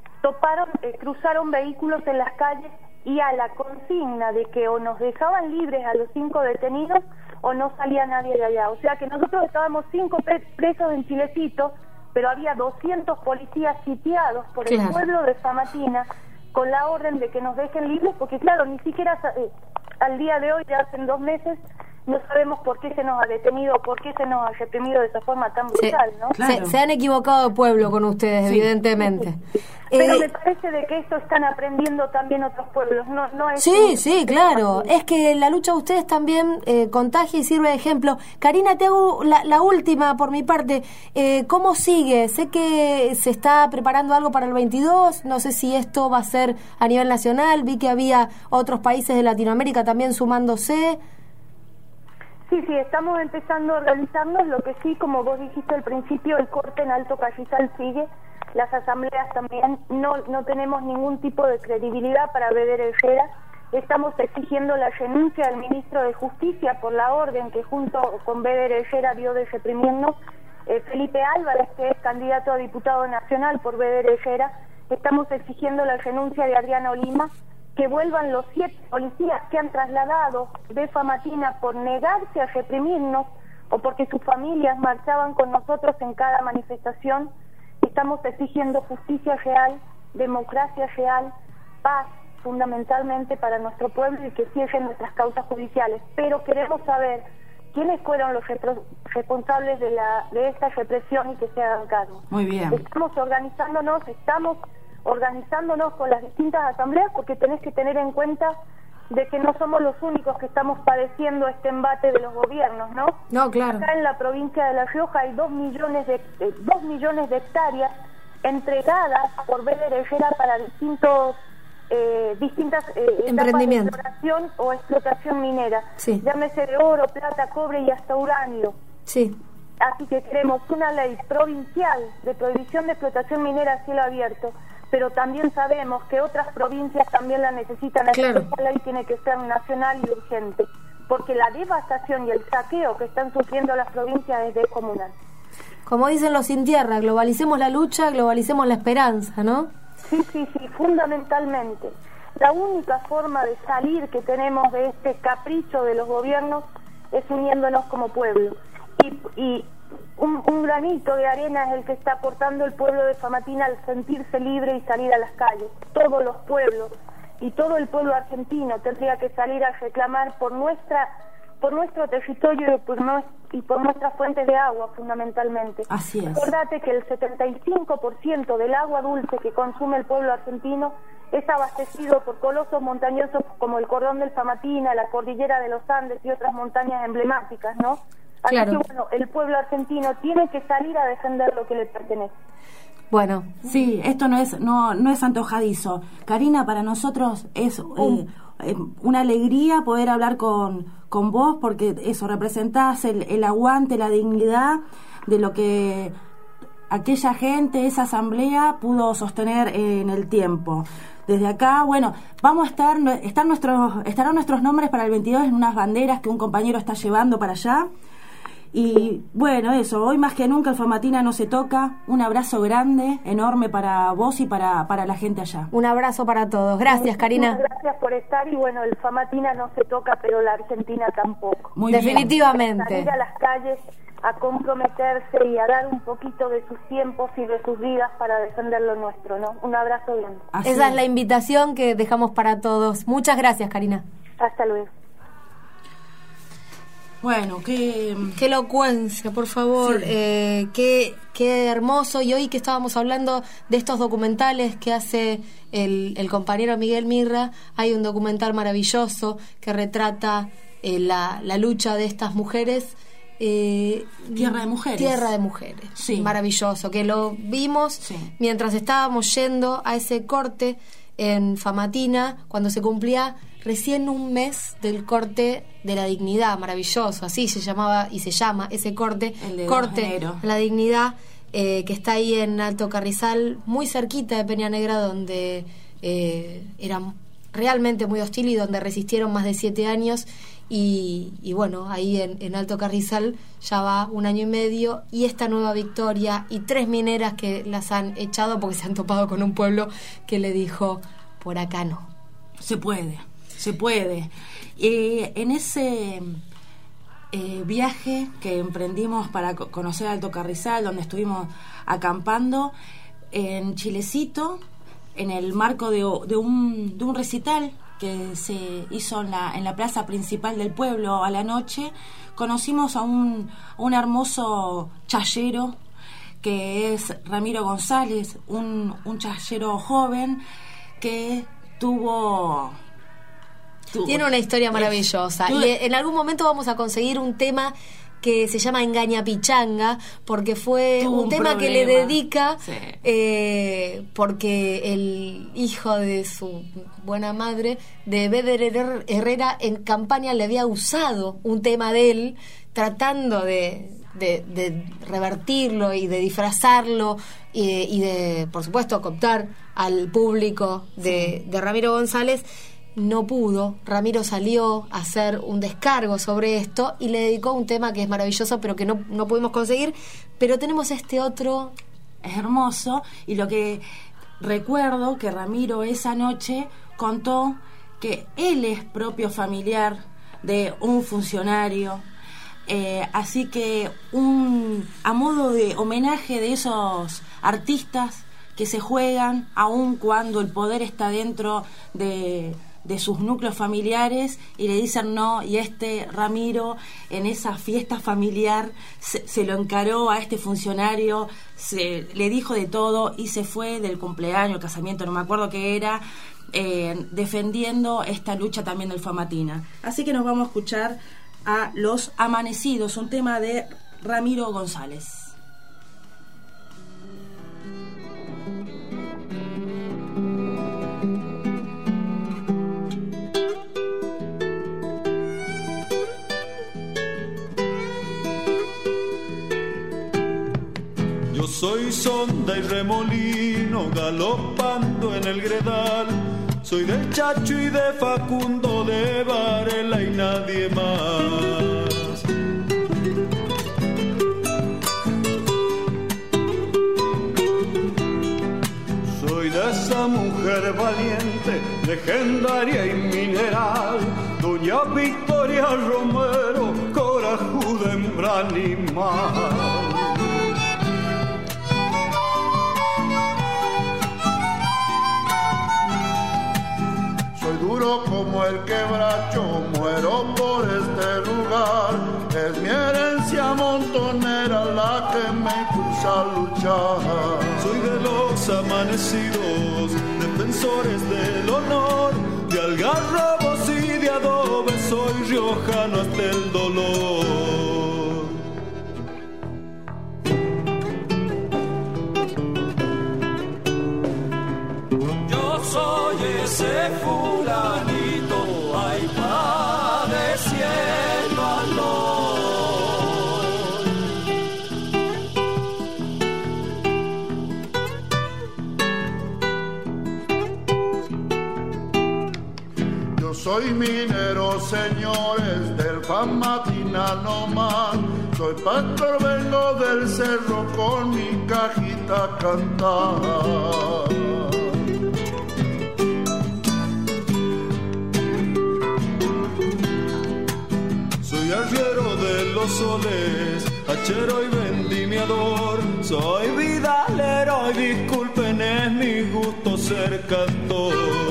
cruzaron vehículos en las calles, y a la consigna de que o nos dejaban libres a los 5 detenidos o no salía nadie de allá. O sea que nosotros estábamos 5 presos en Chilecito, pero había 200 policías sitiados por el pueblo de Famatina con la orden de que nos dejen libres, porque claro, ni siquiera al día de hoy, ya hace 2 meses, no sabemos por qué se nos ha detenido, por qué se nos ha reprimido de esa forma tan brutal, ¿no? Claro. Se han equivocado de pueblo con ustedes, evidentemente. Pero me parece de que esto están aprendiendo también otros pueblos, no es... Sí, claro. Es que la lucha de ustedes también contagia y sirve de ejemplo. Karina, te hago la última por mi parte. ¿Cómo sigue? Sé que se está preparando algo para el 22, no sé si esto va a ser a nivel nacional, vi que había otros países de Latinoamérica también sumándose. Sí, estamos empezando a organizarnos, lo que sí, como vos dijiste al principio, el corte en Alto Callizal sigue, las asambleas también, no tenemos ningún tipo de credibilidad para Beder Helljera, estamos exigiendo la renuncia del ministro de Justicia por la orden que junto con Beder Helljera dio de reprimirnos, Felipe Álvarez, que es candidato a diputado nacional por Beder Helljera, estamos exigiendo la renuncia de Adriano Lima, que vuelvan los 7 policías que han trasladado de Famatina por negarse a reprimirnos o porque sus familias marchaban con nosotros en cada manifestación. Estamos exigiendo justicia real, democracia real, paz fundamentalmente para nuestro pueblo y que cierren nuestras causas judiciales. Pero queremos saber quiénes fueron los responsables de esta represión y que se hagan cargo. Muy bien. Estamos organizándonos, estamos organizándonos con las distintas asambleas, porque tenés que tener en cuenta de que no somos los únicos que estamos padeciendo este embate de los gobiernos, ¿no? No, claro. Acá en la provincia de La Rioja hay 2 millones de hectáreas entregadas por Beder Herrera para distintas etapas de exploración o explotación minera. Sí. Llámese de oro, plata, cobre y hasta uranio. Sí. Así que queremos una ley provincial de prohibición de explotación minera a cielo abierto, pero también sabemos que otras provincias también la necesitan. Claro. Esta ley tiene que ser nacional y urgente, porque la devastación y el saqueo que están sufriendo las provincias es descomunal. Como dicen los sin tierra, globalicemos la lucha, globalicemos la esperanza, ¿no? Sí, fundamentalmente. La única forma de salir que tenemos de este capricho de los gobiernos es uniéndonos como pueblo. Y un granito de arena es el que está aportando el pueblo de Famatina al sentirse libre y salir a las calles. Todos los pueblos y todo el pueblo argentino tendría que salir a reclamar por nuestro territorio y por nuestras fuentes de agua, fundamentalmente. Así es. Acordate que el 75% del agua dulce que consume el pueblo argentino es abastecido por colosos montañosos como el Cordón del Famatina, la Cordillera de los Andes y otras montañas emblemáticas, ¿no? Así Claro. que, bueno, el pueblo argentino tiene que salir a defender lo que le pertenece. Bueno, Sí, esto no es antojadizo. Karina, para nosotros es una alegría poder hablar con vos, porque eso, representás el aguante, la dignidad de lo que aquella gente, esa asamblea pudo sostener en el tiempo. Desde acá, bueno, vamos a estarán nuestros nombres para el 22 en unas banderas que un compañero está llevando para allá. Y bueno, eso, hoy más que nunca el Famatina no se toca. Un abrazo grande, enorme para vos y para la gente allá. un abrazo para todos. Gracias, Karina. Muchas gracias por estar, y bueno, el Famatina no se toca, pero la Argentina tampoco. Muy bien. Definitivamente. Salir a las calles a comprometerse y a dar un poquito de sus tiempos y de sus vidas para defender lo nuestro, ¿no? Un abrazo grande. Así Esa es la invitación que dejamos para todos. Muchas gracias, Karina. Hasta luego. Bueno, Qué elocuencia, por favor. Sí. Qué hermoso. Y hoy que estábamos hablando de estos documentales que hace el compañero Miguel Mirra, hay un documental maravilloso que retrata la lucha de estas mujeres. Tierra de Mujeres. Tierra de Mujeres. Sí. Maravilloso, que lo vimos Sí. mientras estábamos yendo a ese corte en Famatina, cuando se cumplía recién un mes del corte de la dignidad. Maravilloso, así se llamaba y se llama ese corte, El de corte 2 de enero. de la dignidad, que está ahí en Alto Carrizal, muy cerquita de Peña Negra, donde era realmente muy hostil y donde resistieron más de 7 años. Y bueno, ahí en Alto Carrizal ya va 1 año y medio, y esta nueva victoria y 3 mineras que las han echado porque se han topado con un pueblo que le dijo: por acá no. Se puede. En ese viaje que emprendimos para conocer Alto Carrizal, donde estuvimos acampando en Chilecito, en el marco de un recital que se hizo en la plaza principal del pueblo a la noche, conocimos a un hermoso chayero que es Ramiro González, un chayero joven que tiene una historia maravillosa. Y en algún momento vamos a conseguir un tema que se llama Engaña Pichanga, porque fue un tema problema que le dedica, sí. porque el hijo de su buena madre, de Beder Herrera, en campaña le había usado un tema de él, tratando de revertirlo y de disfrazarlo y de, por supuesto, cooptar al público de Ramiro González. No pudo. Ramiro salió a hacer un descargo sobre esto y le dedicó un tema que es maravilloso, pero que no pudimos conseguir. Pero tenemos este otro. Es hermoso, y lo que recuerdo que Ramiro esa noche contó que él es propio familiar de un funcionario, así que a modo de homenaje de esos artistas que se juegan aun cuando el poder está dentro de de sus núcleos familiares y le dicen no, y Ramiro en esa fiesta familiar se lo encaró a este funcionario, le dijo de todo y se fue del cumpleaños, el casamiento, no me acuerdo qué era, defendiendo esta lucha también del Famatina. Así que nos vamos a escuchar a Los Amanecidos, un tema de Ramiro González. Yo soy sonda y remolino galopando en el Gredal. Soy del Chacho y de Facundo, de Varela y nadie más. Soy de esa mujer valiente, legendaria y mineral, doña Victoria Romero, corajuda hembra animal. Duro como el quebracho, muero por este lugar. Es mi herencia montonera la que me impulsa a luchar. Soy de los amanecidos, defensores del honor, de algarrobos y de adobe, soy riojano hasta el dolor. Yo soy ese fulanito, ay, padeciendo Yo soy minero, señores, del Famatina no más. Soy pastor, vengo del cerro con mi cajita a cantar. Soy arriero de los soles, hachero y vendimiador. Soy vidalero y disculpen, es mi gusto ser cantor.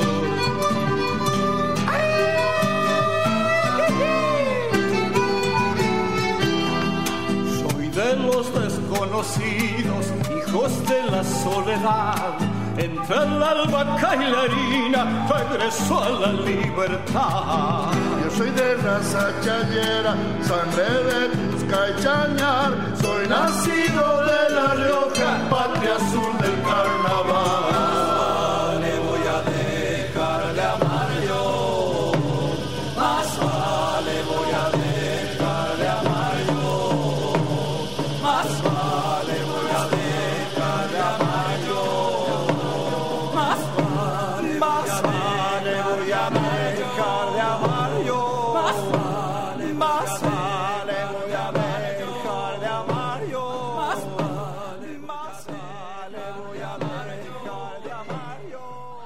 Soy de los desconocidos, hijos de la soledad. Entre el albahaca y la harina, regreso a la libertad. Yo soy de raza chayera, sangre de Cusca y Chañar. Soy nacido de La Rioja, patria azul del carnaval. Le voy a dejar de amar yo, más vale voy a dejar de amar yo, más vale voy a dejar de amar yo. Más vale voy a dejar de amar yo. Más vale voy a dejar de amar yo. Más vale voy a dejar de amar yo.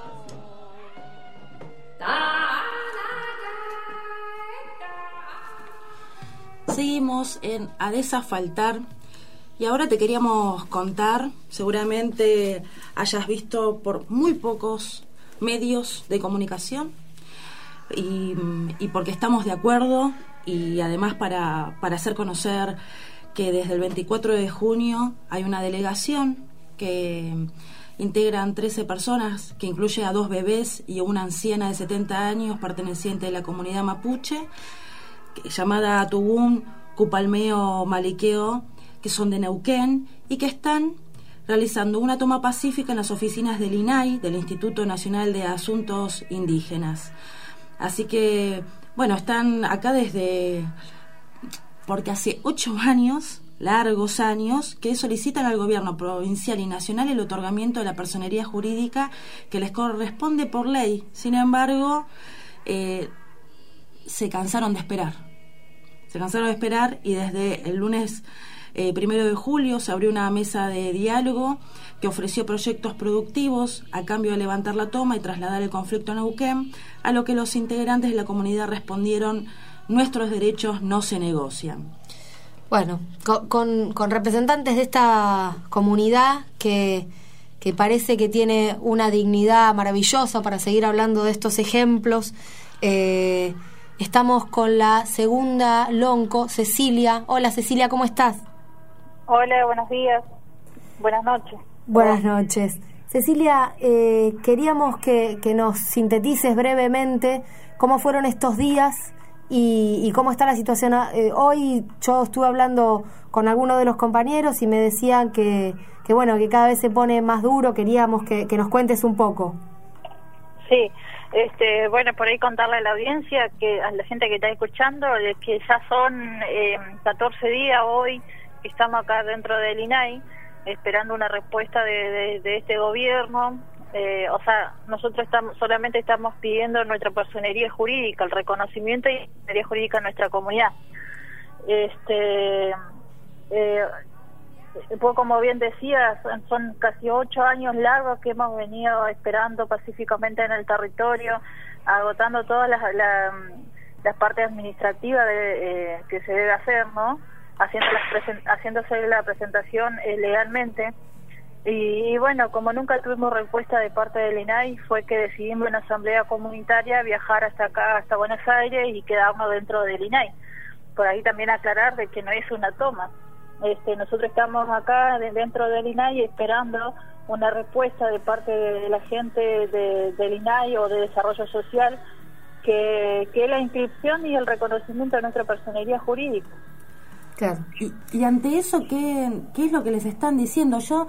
Seguimos en A Desafaltar. Y ahora te queríamos contar, seguramente hayas visto por muy pocos medios de comunicación y porque estamos de acuerdo y además para hacer conocer que desde el 24 de junio hay una delegación que integran 13 personas, que incluye a 2 bebés y una anciana de 70 años perteneciente a la comunidad mapuche, llamada Tugún Cupalmeo Maliqueo, que son de Neuquén y que están realizando una toma pacífica en las oficinas del INAI, del Instituto Nacional de Asuntos Indígenas. Así que, bueno, están acá porque hace 8 años, largos años, que solicitan al gobierno provincial y nacional el otorgamiento de la personería jurídica que les corresponde por ley. Sin embargo, se cansaron de esperar. Y desde el lunes 1 de julio se abrió una mesa de diálogo que ofreció proyectos productivos a cambio de levantar la toma y trasladar el conflicto a Neuquén, a lo que los integrantes de la comunidad respondieron: nuestros derechos no se negocian. Bueno, con representantes de esta comunidad que que parece que tiene una dignidad maravillosa para seguir hablando de estos ejemplos. Estamos con la segunda lonco, Cecilia. Hola Cecilia, ¿cómo estás? Hola, buenos días. Buenas noches. Buenas noches. Cecilia, queríamos que nos sintetices brevemente cómo fueron estos días y cómo está la situación. Hoy yo estuve hablando con algunos de los compañeros y me decían que bueno, que cada vez se pone más duro. Queríamos que nos cuentes un poco. Sí, bueno, por ahí contarle a la audiencia, que a la gente que está escuchando, de que ya son 14 días hoy que estamos acá dentro del INAI esperando una respuesta de este gobierno. O sea, nosotros solamente estamos pidiendo nuestra personería jurídica, el reconocimiento y la personería jurídica en nuestra comunidad. Pues como bien decías, son casi 8 años largos que hemos venido esperando pacíficamente en el territorio, agotando todas las partes administrativas que se debe hacer, ¿no? Haciéndose la presentación legalmente. Y bueno, como nunca tuvimos respuesta de parte del INAI, fue que decidimos en asamblea comunitaria viajar hasta acá, hasta Buenos Aires, y quedarnos dentro del INAI. Por ahí también aclarar de que no es una toma. Nosotros estamos acá dentro del INAI esperando una respuesta de parte de la gente del INAI o de Desarrollo Social, que es la inscripción y el reconocimiento de nuestra personería jurídica. Claro. Y ante eso, ¿qué es lo que les están diciendo? Yo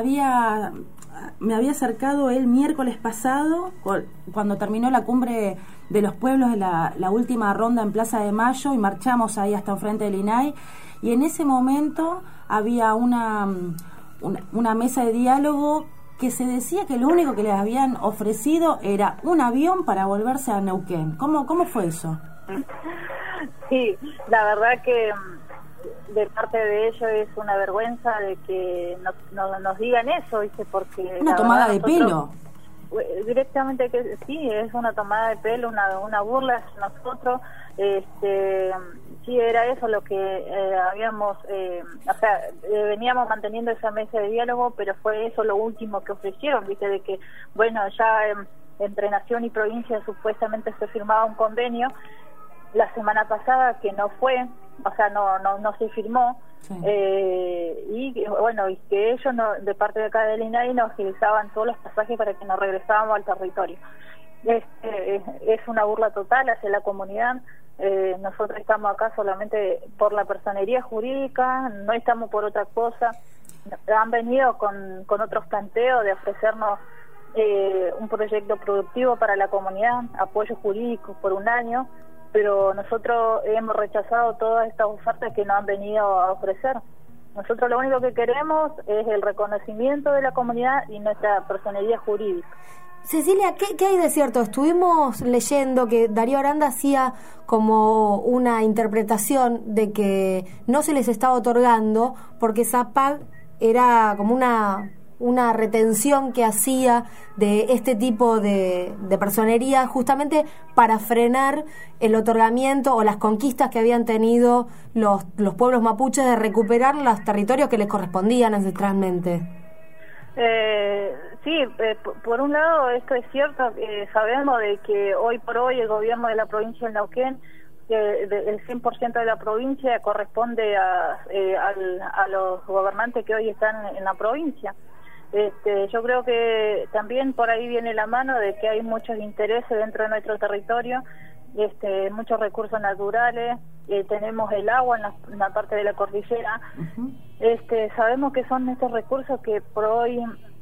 me había acercado el miércoles pasado, cuando terminó la cumbre de los pueblos, de la última ronda en Plaza de Mayo, y marchamos ahí hasta enfrente del INAI, y en ese momento había una mesa de diálogo que se decía que lo único que les habían ofrecido era un avión para volverse a Neuquén. ¿Cómo fue eso? Sí, la verdad que de parte de ellos es una vergüenza de que nos digan eso, ¿viste? Porque una tomada de pelo. Directamente que sí, es una tomada de pelo, una burla hacia nosotros. Sí, era eso lo que habíamos, veníamos manteniendo esa mesa de diálogo, pero fue eso lo último que ofrecieron, ¿viste? De que, bueno, ya entre Nación y provincia supuestamente se firmaba un convenio la semana pasada que no fue, o sea, no se firmó. Sí. Y bueno, y que ellos de parte de acá del INAI nos agilizaban todos los pasajes para que nos regresábamos al territorio. Es una burla total hacia la comunidad. Nosotros estamos acá solamente por la personería jurídica, no estamos por otra cosa. Han venido con otros planteos de ofrecernos un proyecto productivo para la comunidad, apoyo jurídico por un año, pero nosotros hemos rechazado todas estas ofertas que nos han venido a ofrecer. Nosotros lo único que queremos es el reconocimiento de la comunidad y nuestra personería jurídica. Cecilia, ¿qué hay de cierto? Estuvimos leyendo que Darío Aranda hacía como una interpretación de que no se les estaba otorgando porque ZAPAC era como una retención que hacía de este tipo de personería justamente para frenar el otorgamiento o las conquistas que habían tenido los pueblos mapuches de recuperar los territorios que les correspondían ancestralmente. Sí, por un lado esto es cierto. Sabemos de que hoy por hoy el gobierno de la provincia de Neuquén, el 100% de la provincia corresponde a los gobernantes que hoy están en la provincia. Yo creo que también por ahí viene la mano de que hay muchos intereses dentro de nuestro territorio, muchos recursos naturales, tenemos el agua en la parte de la cordillera. Uh-huh. Sabemos que son estos recursos que por hoy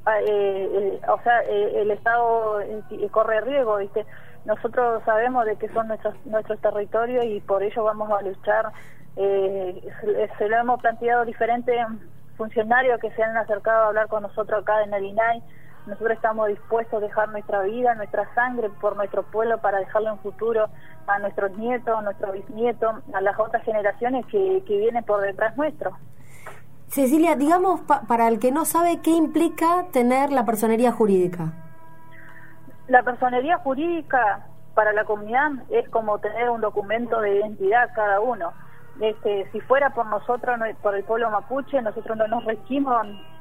el Estado corre riesgo, ¿viste? Nosotros sabemos de que son nuestros territorios y por ello vamos a luchar. Se lo hemos planteado diferentes funcionarios que se han acercado a hablar con nosotros acá en el INAI. Nosotros estamos dispuestos a dejar nuestra vida, nuestra sangre por nuestro pueblo para dejarle un futuro a nuestros nietos, a nuestros bisnietos, a las otras generaciones que vienen por detrás nuestro. Cecilia, digamos, para el que no sabe, ¿qué implica tener la personería jurídica? La personería jurídica para la comunidad es como tener un documento de identidad cada uno. Si fuera por nosotros, por el pueblo mapuche, nosotros no nos regimos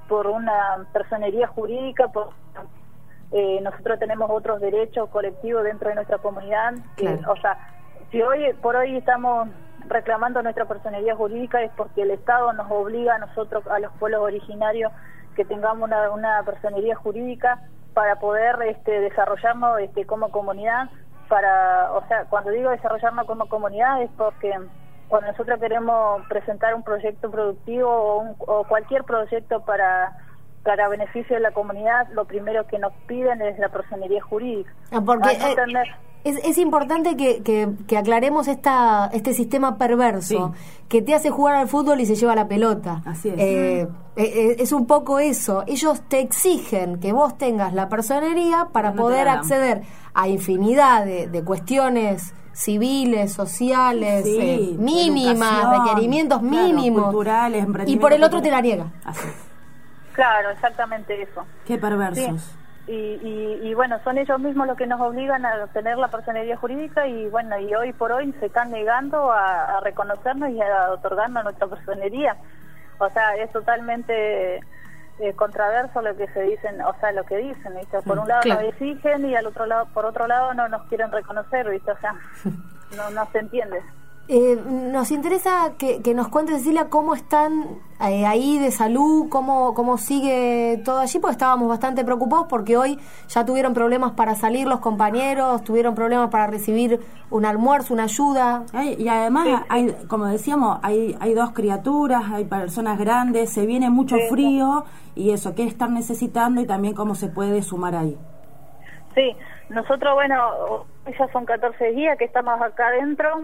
por una personería jurídica, nosotros tenemos otros derechos colectivos dentro de nuestra comunidad. Claro. O sea, si hoy por hoy estamos reclamando nuestra personería jurídica es porque el Estado nos obliga a nosotros, a los pueblos originarios, que tengamos una personería jurídica para poder desarrollarnos como comunidad. O sea, cuando digo desarrollarnos como comunidad es porque cuando nosotros queremos presentar un proyecto productivo o cualquier proyecto para beneficio de la comunidad, lo primero que nos piden es la personería jurídica. Porque es importante que aclaremos este sistema perverso, que te hace jugar al fútbol y se lleva la pelota. Así es. Es un poco eso. Ellos te exigen que vos tengas la personería para poder acceder a infinidad de cuestiones civiles, sociales, mínimas, requerimientos mínimos, culturales, y por el otro te la niega. Así es. Claro, exactamente eso. Qué perversos. Sí. Y bueno, son ellos mismos los que nos obligan a tener la personería jurídica y bueno, y hoy por hoy se están negando a reconocernos y a otorgarnos nuestra personería. O sea, es totalmente contraverso lo que se dicen, o sea, lo que dicen, ¿viste? Por un lado nos exigen y por otro lado no nos quieren reconocer, ¿viste? O sea, no se entiende. Nos interesa que nos cuentes, Cecilia, cómo están ahí de salud, cómo sigue todo allí, porque estábamos bastante preocupados porque hoy ya tuvieron problemas para salir los compañeros, tuvieron problemas para recibir un almuerzo, una ayuda. Y además, hay, como decíamos, hay 2 criaturas, hay personas grandes, se viene mucho frío y eso, ¿qué están necesitando y también cómo se puede sumar ahí? Sí, nosotros, bueno, ya son 14 días que estamos acá adentro.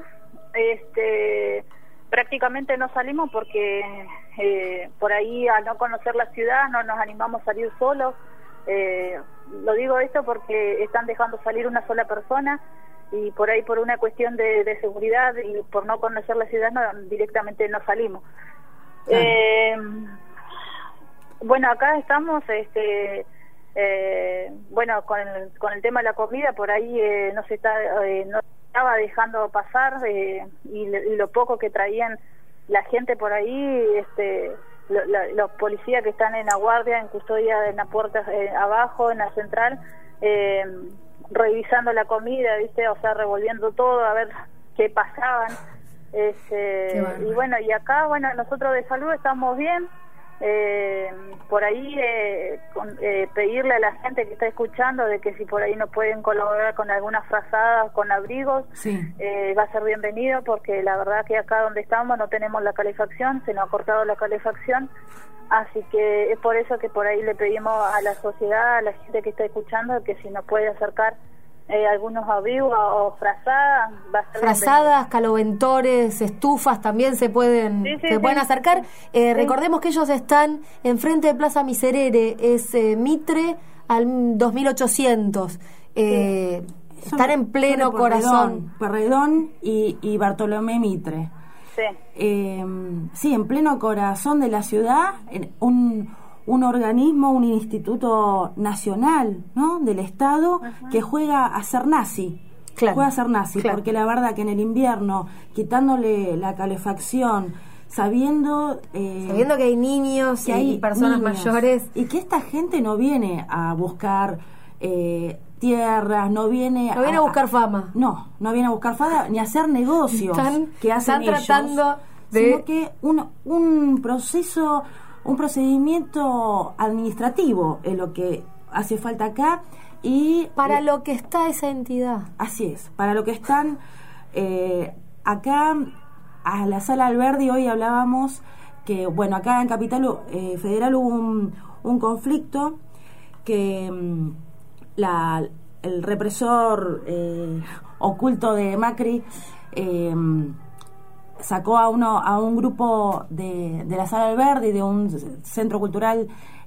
Prácticamente no salimos porque por ahí al no conocer la ciudad no nos animamos a salir solos. Lo digo esto porque están dejando salir una sola persona y por ahí por una cuestión de seguridad y por no conocer la ciudad directamente no salimos. Bueno, acá estamos bueno, con el tema de la comida por ahí no estaba dejando pasar y lo poco que traían la gente por ahí, los policías que están en la guardia, en custodia en la puerta abajo, en la central, revisando la comida, ¿viste? O sea, revolviendo todo a ver qué pasaban. Y bueno, y acá, bueno, nosotros de salud estamos bien. Por ahí pedirle a la gente que está escuchando de que si por ahí nos pueden colaborar con algunas frazadas, con abrigos, va a ser bienvenido porque la verdad que acá donde estamos no tenemos la calefacción, se nos ha cortado la calefacción, así que es por eso que por ahí le pedimos a la sociedad, a la gente que está escuchando, que si nos puede acercar algunos abrigos o frazadas, va a ser frazadas, caloventores, estufas también se pueden pueden acercar. Recordemos que ellos están enfrente de Plaza Miserere, es Mitre al 2800. Están en pleno corazón. Pueyrredón y Bartolomé Mitre. Sí, en pleno corazón de la ciudad, un organismo, un instituto nacional, ¿no?, del Estado, que juega a ser nazi. Juega a ser nazi, porque la verdad que en el invierno, quitándole la calefacción, sabiendo que hay niños y hay personas mayores, y que esta gente no viene a buscar tierras, no viene a buscar fama. No viene a buscar fama ni a hacer negocios que hacen ellos, tratando sino que un procedimiento administrativo es lo que hace falta acá y para lo que está esa entidad. Así es, para lo que están acá a la Sala Alberdi. Hoy hablábamos que, bueno, acá en Capital Federal hubo un conflicto que el represor oculto de Macri sacó a un grupo de la Sala Alberdi, de un centro cultural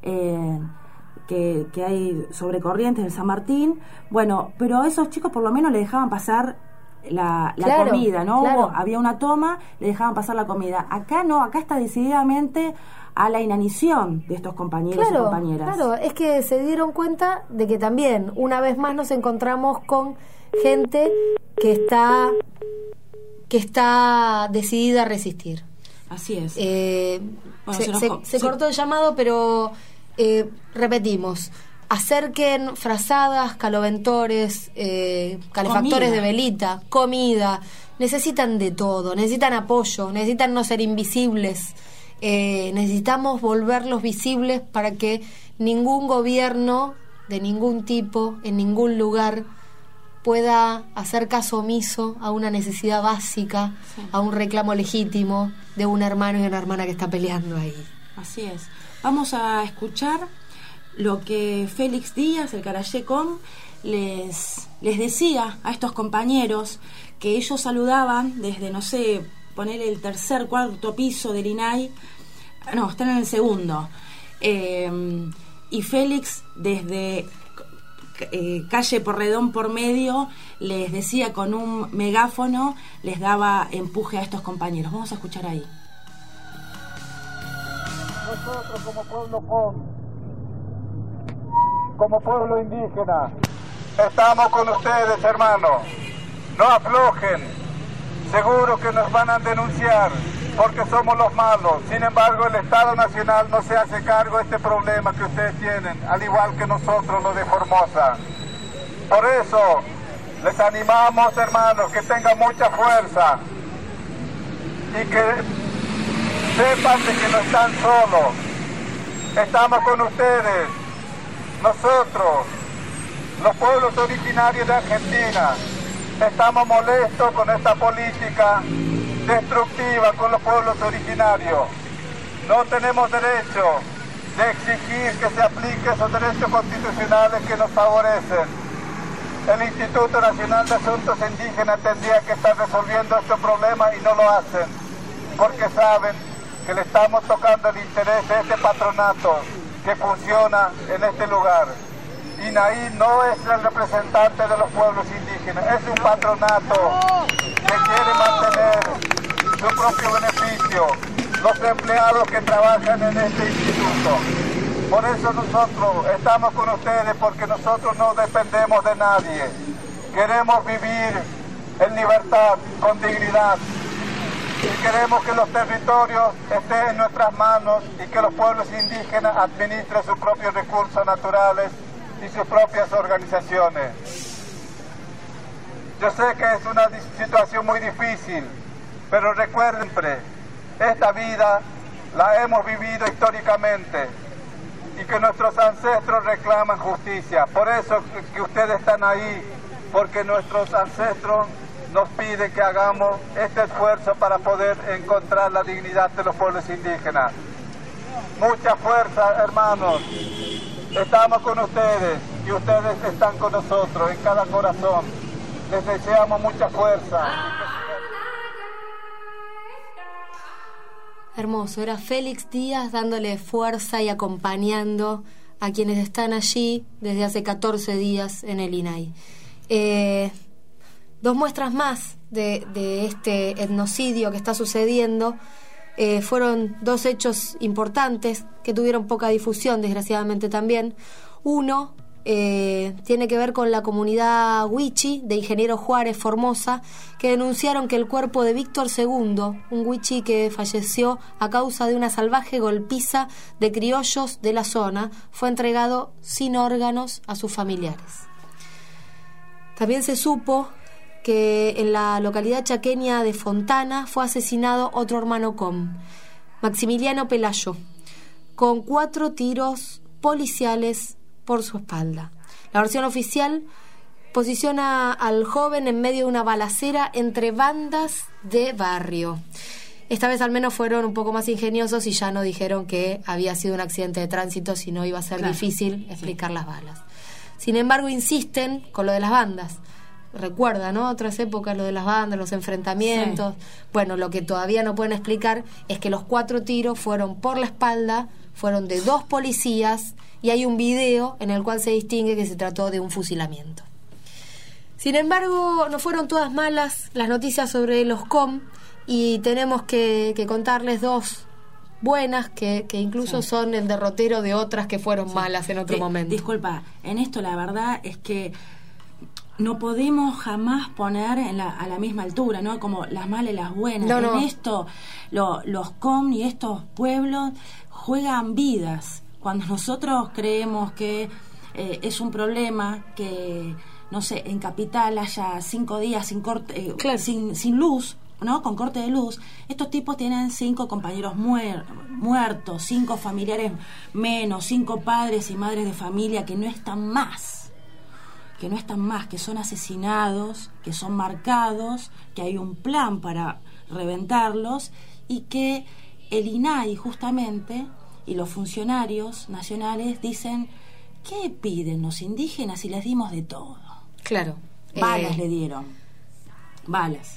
que hay sobre Corrientes, en San Martín. Bueno, pero a esos chicos por lo menos le dejaban pasar la comida, ¿no? Había una toma, le dejaban pasar la comida. Acá no, acá está decididamente a la inanición de estos compañeros y compañeras. Claro, es que se dieron cuenta de que también, una vez más, nos encontramos con gente que está decidida a resistir. Así es. Se cortó el llamado, pero repetimos. Acerquen frazadas, caloventores, calefactores de velita, comida. Necesitan de todo, necesitan apoyo, necesitan no ser invisibles. Necesitamos volverlos visibles para que ningún gobierno de ningún tipo, en ningún lugar, pueda hacer caso omiso a una necesidad básica, a un reclamo legítimo de un hermano y una hermana que está peleando ahí. Así es. Vamos a escuchar lo que Félix Díaz, el Carayecom, les decía a estos compañeros que ellos saludaban desde, no sé, poner el tercer, cuarto piso del INAI. No, están en el segundo. Y Félix, desde calle Porredón por medio, les decía con un megáfono, les daba empuje a estos compañeros. Vamos a escuchar ahí. Nosotros como pueblo POM, como pueblo indígena, estamos con ustedes, hermanos. No aflojen. Seguro que nos van a denunciar porque somos los malos. Sin embargo, el Estado Nacional no se hace cargo de este problema que ustedes tienen, al igual que nosotros, los de Formosa. Por eso, les animamos, hermanos, que tengan mucha fuerza y que sepan de que no están solos. Estamos con ustedes. Nosotros, los pueblos originarios de Argentina, estamos molestos con esta política destructiva con los pueblos originarios. No tenemos derecho de exigir que se apliquen esos derechos constitucionales que nos favorecen. El Instituto Nacional de Asuntos Indígenas tendría que estar resolviendo estos problemas y no lo hacen, porque saben que le estamos tocando el interés de este patronato que funciona en este lugar. INAI no es el representante de los pueblos indígenas, es un patronato que quiere mantener su propio beneficio, los empleados que trabajan en este instituto. Por eso nosotros estamos con ustedes, porque nosotros no dependemos de nadie. Queremos vivir en libertad, con dignidad, y queremos que los territorios estén en nuestras manos y que los pueblos indígenas administren sus propios recursos naturales y sus propias organizaciones. Yo sé que es una situación muy difícil, pero recuerden siempre, esta vida la hemos vivido históricamente y que nuestros ancestros reclaman justicia. Por eso que ustedes están ahí, porque nuestros ancestros nos piden que hagamos este esfuerzo para poder encontrar la dignidad de los pueblos indígenas. Mucha fuerza, hermanos. Estamos con ustedes y ustedes están con nosotros en cada corazón. Les deseamos mucha fuerza. Hermoso, era Félix Díaz dándole fuerza y acompañando a quienes están allí desde hace 14 días en el INAI. Dos muestras más de este etnocidio que está sucediendo. Fueron dos hechos importantes que tuvieron poca difusión, desgraciadamente también. Uno tiene que ver con la comunidad Wichi de Ingeniero Juárez, Formosa, que denunciaron que el cuerpo de Víctor II, un Wichi que falleció a causa de una salvaje golpiza de criollos de la zona, fue entregado sin órganos a sus familiares. También se supo que en la localidad chaqueña de Fontana fue asesinado otro hermano Com, Maximiliano Pelayo, con 4 tiros policiales por su espalda. La versión oficial posiciona al joven en medio de una balacera entre bandas de barrio. Esta vez al menos fueron un poco más ingeniosos y ya no dijeron que había sido un accidente de tránsito, sino iba a ser difícil explicar las balas. Sin embargo, insisten con lo de las bandas. Recuerda, ¿no? Otras épocas, lo de las bandas, los enfrentamientos. Sí. Bueno, lo que todavía no pueden explicar es que los 4 tiros fueron por la espalda, fueron de 2 policías, y hay un video en el cual se distingue que se trató de un fusilamiento. Sin embargo, no fueron todas malas las noticias sobre los Com, y tenemos que contarles 2 buenas que incluso son el derrotero de otras que fueron malas en otro momento. Disculpa, en esto la verdad es que no podemos jamás poner a la misma altura, ¿no? Como las malas y las buenas. No. En esto, los COM y estos pueblos juegan vidas. Cuando nosotros creemos que es un problema que, no sé, en Capital haya 5 días sin corte, sin luz, ¿no? Con corte de luz, estos tipos tienen 5 compañeros muertos, 5 familiares menos, 5 padres y madres de familia que no están más, que son asesinados, que son marcados, que hay un plan para reventarlos y que el INAI justamente y los funcionarios nacionales dicen: ¿qué piden los indígenas si les dimos de todo? Claro. Balas le dieron. Balas.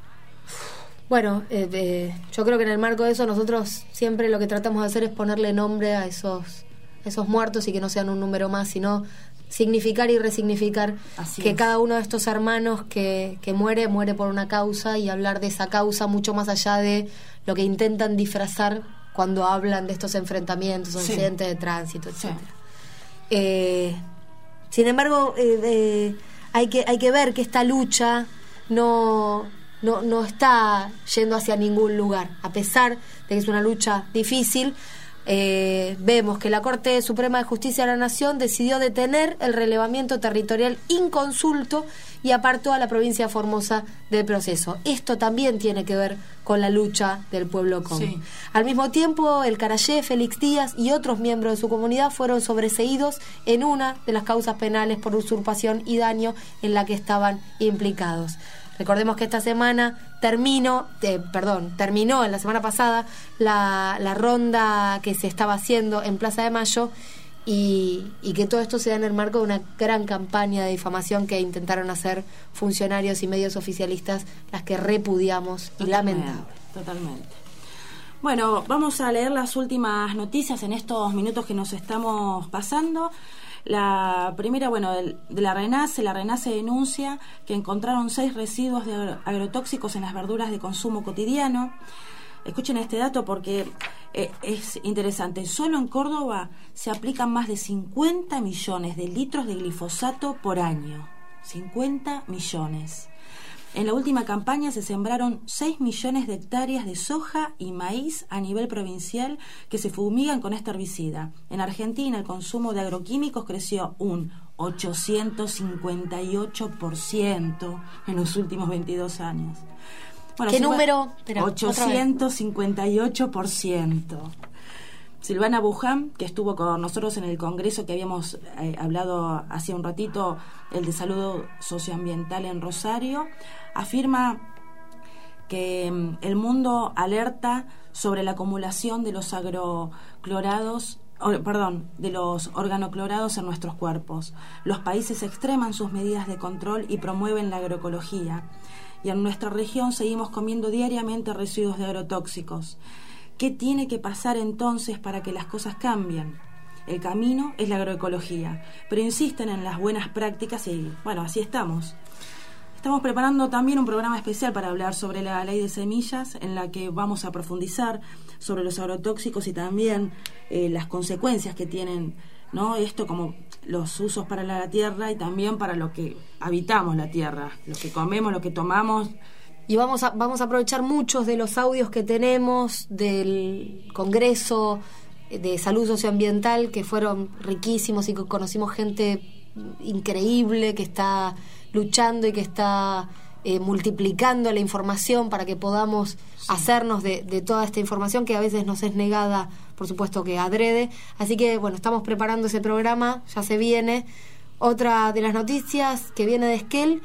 Bueno, yo creo que en el marco de eso nosotros siempre lo que tratamos de hacer es ponerle nombre a esos muertos y que no sean un número más, sino significar y resignificar que cada uno de estos hermanos que muere por una causa, y hablar de esa causa mucho más allá de lo que intentan disfrazar cuando hablan de estos enfrentamientos, accidentes de tránsito, etcétera. Sin embargo, hay que ver que esta lucha no está yendo hacia ningún lugar, a pesar de que es una lucha difícil. Vemos que la Corte Suprema de Justicia de la Nación decidió detener el relevamiento territorial inconsulto y apartó a la provincia de Formosa del proceso. Esto también tiene que ver con la lucha del pueblo com. Al mismo tiempo, el Carayé, Félix Díaz y otros miembros de su comunidad fueron sobreseídos en una de las causas penales por usurpación y daño en la que estaban implicados. Recordemos que esta semana terminó en la semana pasada la ronda que se estaba haciendo en Plaza de Mayo, y que todo esto se da en el marco de una gran campaña de difamación que intentaron hacer funcionarios y medios oficialistas, las que repudiamos y lamentamos. Totalmente. Bueno, vamos a leer las últimas noticias en estos minutos que nos estamos pasando. La primera, de la RENACE. La RENACE denuncia que encontraron 6 residuos de agrotóxicos en las verduras de consumo cotidiano. Escuchen este dato porque es interesante. Solo en Córdoba se aplican más de 50 millones de litros de glifosato por año. 50 millones. En la última campaña se sembraron 6 millones de hectáreas de soja y maíz a nivel provincial que se fumigan con este herbicida. En Argentina el consumo de agroquímicos creció un 858% en los últimos 22 años. ¿Qué número? 858%. Silvana Buján, que estuvo con nosotros en el congreso que habíamos hablado hace un ratito, el de salud socioambiental en Rosario, afirma que el mundo alerta sobre la acumulación de los de los organoclorados en nuestros cuerpos. Los países extreman sus medidas de control y promueven la agroecología. Y en nuestra región seguimos comiendo diariamente residuos de agrotóxicos. ¿Qué tiene que pasar entonces para que las cosas cambien? El camino es la agroecología, pero insisten en las buenas prácticas y, así estamos. Estamos preparando también un programa especial para hablar sobre la ley de semillas, en la que vamos a profundizar sobre los agrotóxicos y también las consecuencias que tienen, ¿no? Esto como los usos para la tierra y también para lo que habitamos la tierra, lo que comemos, lo que tomamos. Y vamos a aprovechar muchos de los audios que tenemos del Congreso de Salud Socioambiental, que fueron riquísimos y que conocimos gente increíble que está luchando y que está multiplicando la información para que podamos hacernos de toda esta información que a veces nos es negada, por supuesto que adrede. Así que estamos preparando ese programa, ya se viene. Otra de las noticias que viene de Esquel,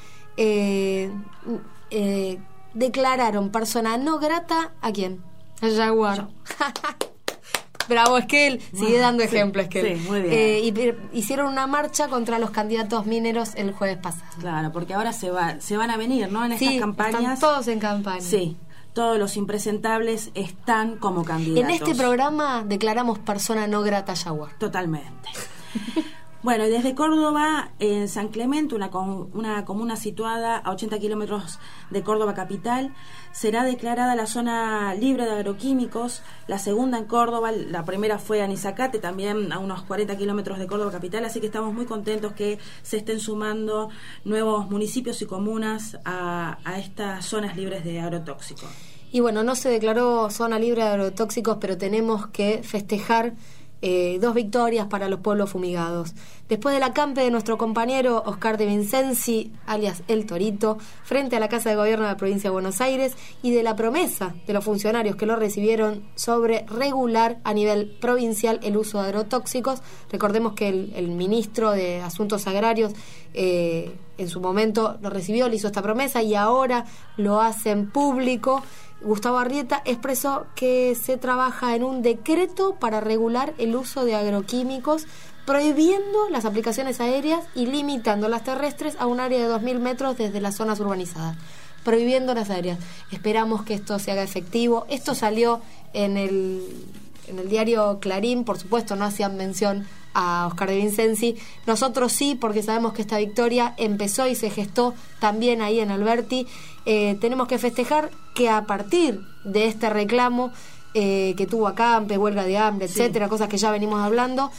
declararon persona no grata ¿a quién? Al Jaguar. Bravo, Esquel, sigue dando ejemplo, Esquel. Sí, muy bien. Hicieron una marcha contra los candidatos mineros el jueves pasado. Claro, porque ahora se van a venir, ¿no? En estas campañas. Están todos en campaña. Sí, todos los impresentables están como candidatos. En este programa declaramos persona no grata a Jaguar. Totalmente. Bueno, y desde Córdoba, en San Clemente, una comuna situada a 80 kilómetros de Córdoba capital, será declarada la zona libre de agroquímicos, la segunda en Córdoba, la primera fue Anizacate, también a unos 40 kilómetros de Córdoba capital, así que estamos muy contentos que se estén sumando nuevos municipios y comunas a estas zonas libres de agrotóxicos. Y bueno, no se declaró zona libre de agrotóxicos, pero tenemos que festejar 2 victorias para los pueblos fumigados. Después del acampe de nuestro compañero Oscar de Vincenzi, alias El Torito, frente a la Casa de Gobierno de la Provincia de Buenos Aires, y de la promesa de los funcionarios que lo recibieron sobre regular a nivel provincial el uso de agrotóxicos. Recordemos que el ministro de Asuntos Agrarios en su momento lo recibió, le hizo esta promesa y ahora lo hacen público. Gustavo Arrieta expresó que se trabaja en un decreto para regular el uso de agroquímicos, prohibiendo las aplicaciones aéreas y limitando las terrestres a un área de 2.000 metros desde las zonas urbanizadas. Prohibiendo las aéreas. Esperamos que esto se haga efectivo. Esto salió en el diario Clarín, por supuesto, no hacían mención a Oscar de Vincenzi. Nosotros sí, porque sabemos que esta victoria empezó y se gestó también ahí en Alberti. Tenemos que festejar que a partir de este reclamo que tuvo acampe, huelga de hambre, etcétera, cosas que ya venimos hablando,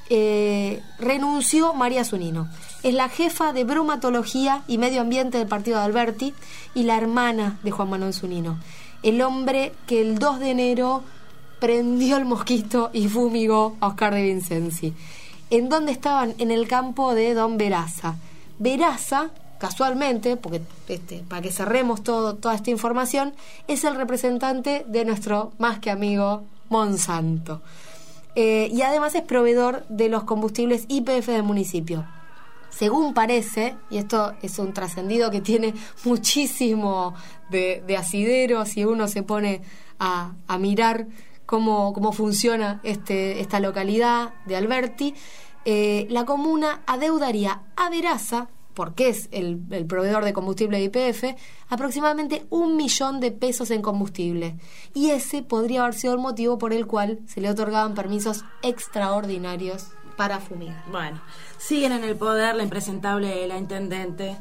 renunció María Zunino. Es la jefa de bromatología y medio ambiente del partido de Alberti y la hermana de Juan Manuel Zunino, el hombre que el 2 de enero prendió el mosquito y fumigó a Oscar de Vincenzi. ¿En dónde estaban? En el campo de Don Veraza. Veraza, casualmente, porque para que cerremos toda esta información, es el representante de nuestro más que amigo Monsanto. Y además es proveedor de los combustibles YPF del municipio. Según parece, y esto es un trascendido que tiene muchísimo de asidero, si uno se pone a mirar cómo funciona esta localidad de Alberti, la comuna adeudaría a Veraza, porque es el proveedor de combustible de YPF, aproximadamente 1 millón de pesos en combustible. Y ese podría haber sido el motivo por el cual se le otorgaban permisos extraordinarios para fumigar. Bueno, siguen en el poder la impresentable, la intendente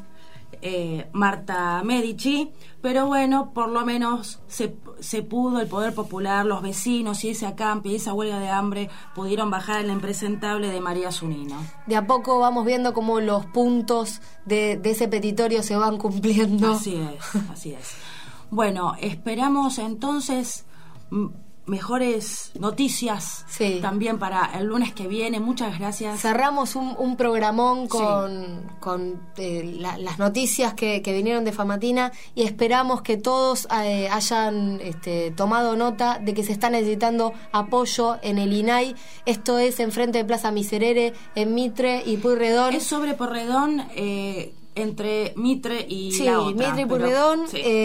Marta Medici, pero bueno, por lo menos se pudo, el poder popular, los vecinos y ese acampe y esa huelga de hambre pudieron bajar en la impresentable de María Zunino. De a poco vamos viendo cómo los puntos de ese petitorio se van cumpliendo. Así es. Bueno, esperamos entonces mejores noticias también para el lunes que viene. Muchas gracias. Cerramos un programón con las noticias que vinieron de Famatina y esperamos que todos hayan tomado nota de que se está necesitando apoyo en el INAI. Esto es enfrente de Plaza Miserere, en Mitre y Pueyrredón. Es sobre Pueyrredón, entre Mitre y la otra. Mitre y Pueyrredón.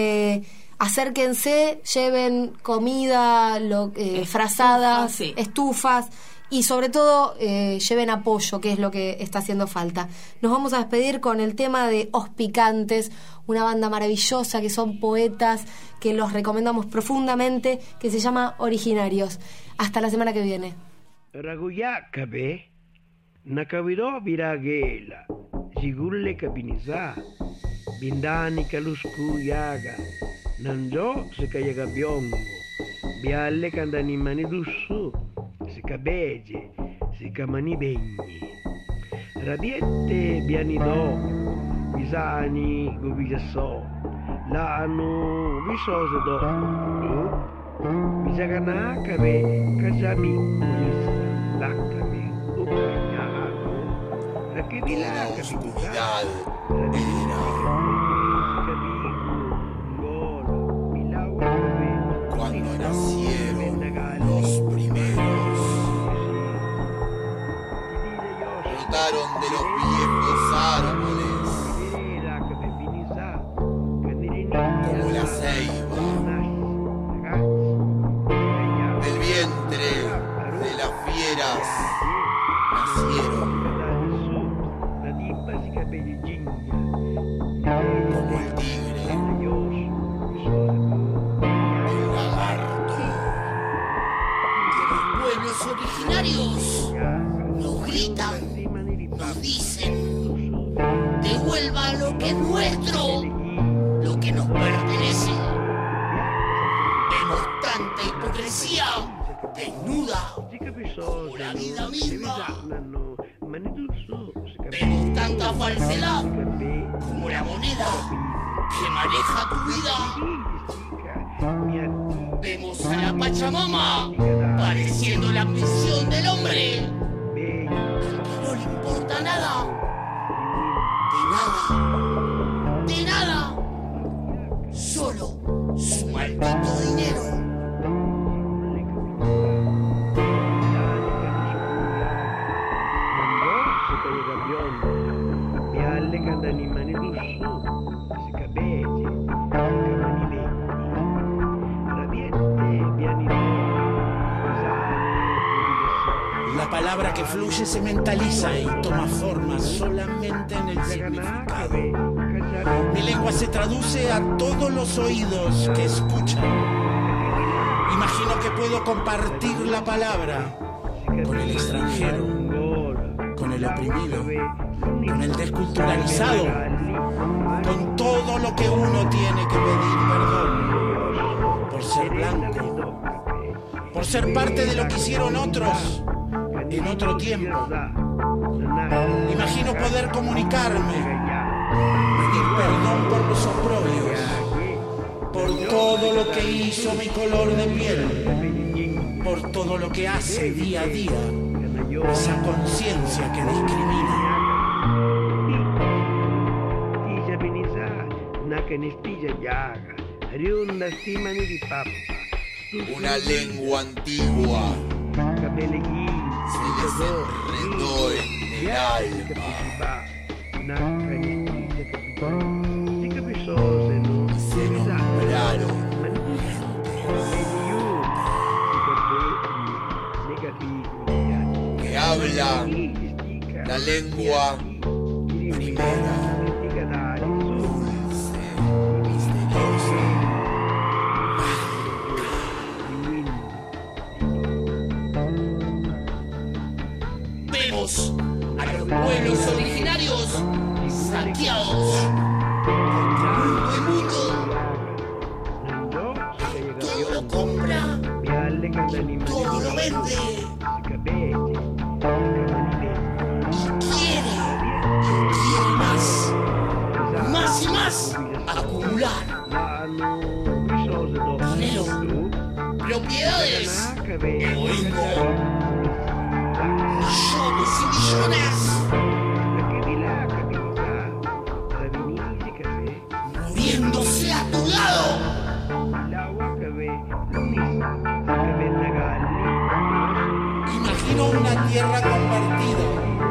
Acérquense, lleven comida, frazadas, estufas y sobre todo lleven apoyo, que es lo que está haciendo falta. Nos vamos a despedir con el tema de Os Picantes, una banda maravillosa que son poetas, que los recomendamos profundamente, que se llama Originarios. Hasta la semana que viene. Raguyakabe, Nakawiro Viragela, Sigulle Kapinisa, Bindani Kalusku Yaga. Nanjo se kayaga biongo, bialle kandani mani dussu, se kabeje, se kamani begni. Rabiette biani do, bisani gubijaso, laanu bisoso do, bisagana kabe, kajami kulisa, lakame, upanyako, rakibila kabikita, cuando nacieron los primeros, brotaron de los viejos árboles como la ceiba, del vientre de las fieras nacieron como el tigre, el lagarto. Que los pueblos originarios nos gritan nos dicen, devuelva lo que es nuestro, lo que nos pertenece. Vemos tanta hipocresía desnuda como la vida misma. Vemos tanta falsedad como la moneda que maneja tu vida. Vemos a la Pachamama pareciendo la ambición del hombre, al que no le importa nada, de nada, solo su maldito dinero. La palabra que fluye se mentaliza y toma forma solamente en el significado. Mi lengua se traduce a todos los oídos que escuchan. Imagino que puedo compartir la palabra con el extranjero, con el oprimido, con el desculturalizado, con todo lo que uno tiene que pedir perdón por ser blanco, por ser parte de lo que hicieron otros en otro tiempo. Imagino poder comunicarme, pedir perdón por los oprobios, por todo lo que hizo mi color de piel, por todo lo que hace día a día esa conciencia que discrimina. Una lengua antigua se desenredó en el alma. Se nombraron que hablan la lengua primera, dulce, misteriosa. Vemos a los pueblos originarios saqueados por el mundo. Todo lo compra, todo lo vende. Quiere más y más acumular dinero, propiedades, egoísmo, millones y millones, moviéndose a tu lado. Imagino una tierra compartida,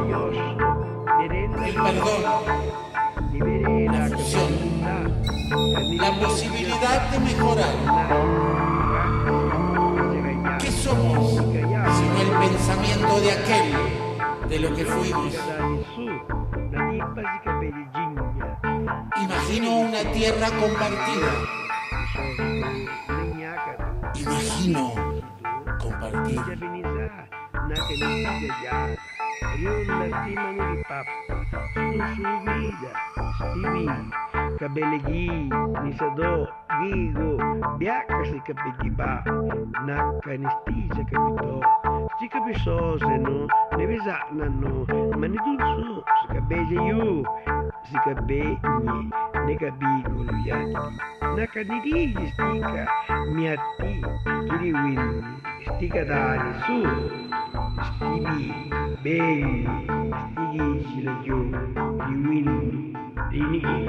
el perdón, la fusión, la posibilidad de mejorar. ¿Qué somos sino el pensamiento de aquel de lo que fuimos? Imagino una tierra compartida. Imagino compartir. Kabelegi, Nisado, Gigo, Biaka si kapigiba, Nakanistija kapito, si kapisose no, Nevisana no, Manidulsu, si kabeja yu, si kabeni, Negabigo luyati, Nakanidiji stika, Miati, Kiriwin, Stika dani su, Stibi, Beli, Stigi silajo, Liwin, Dini.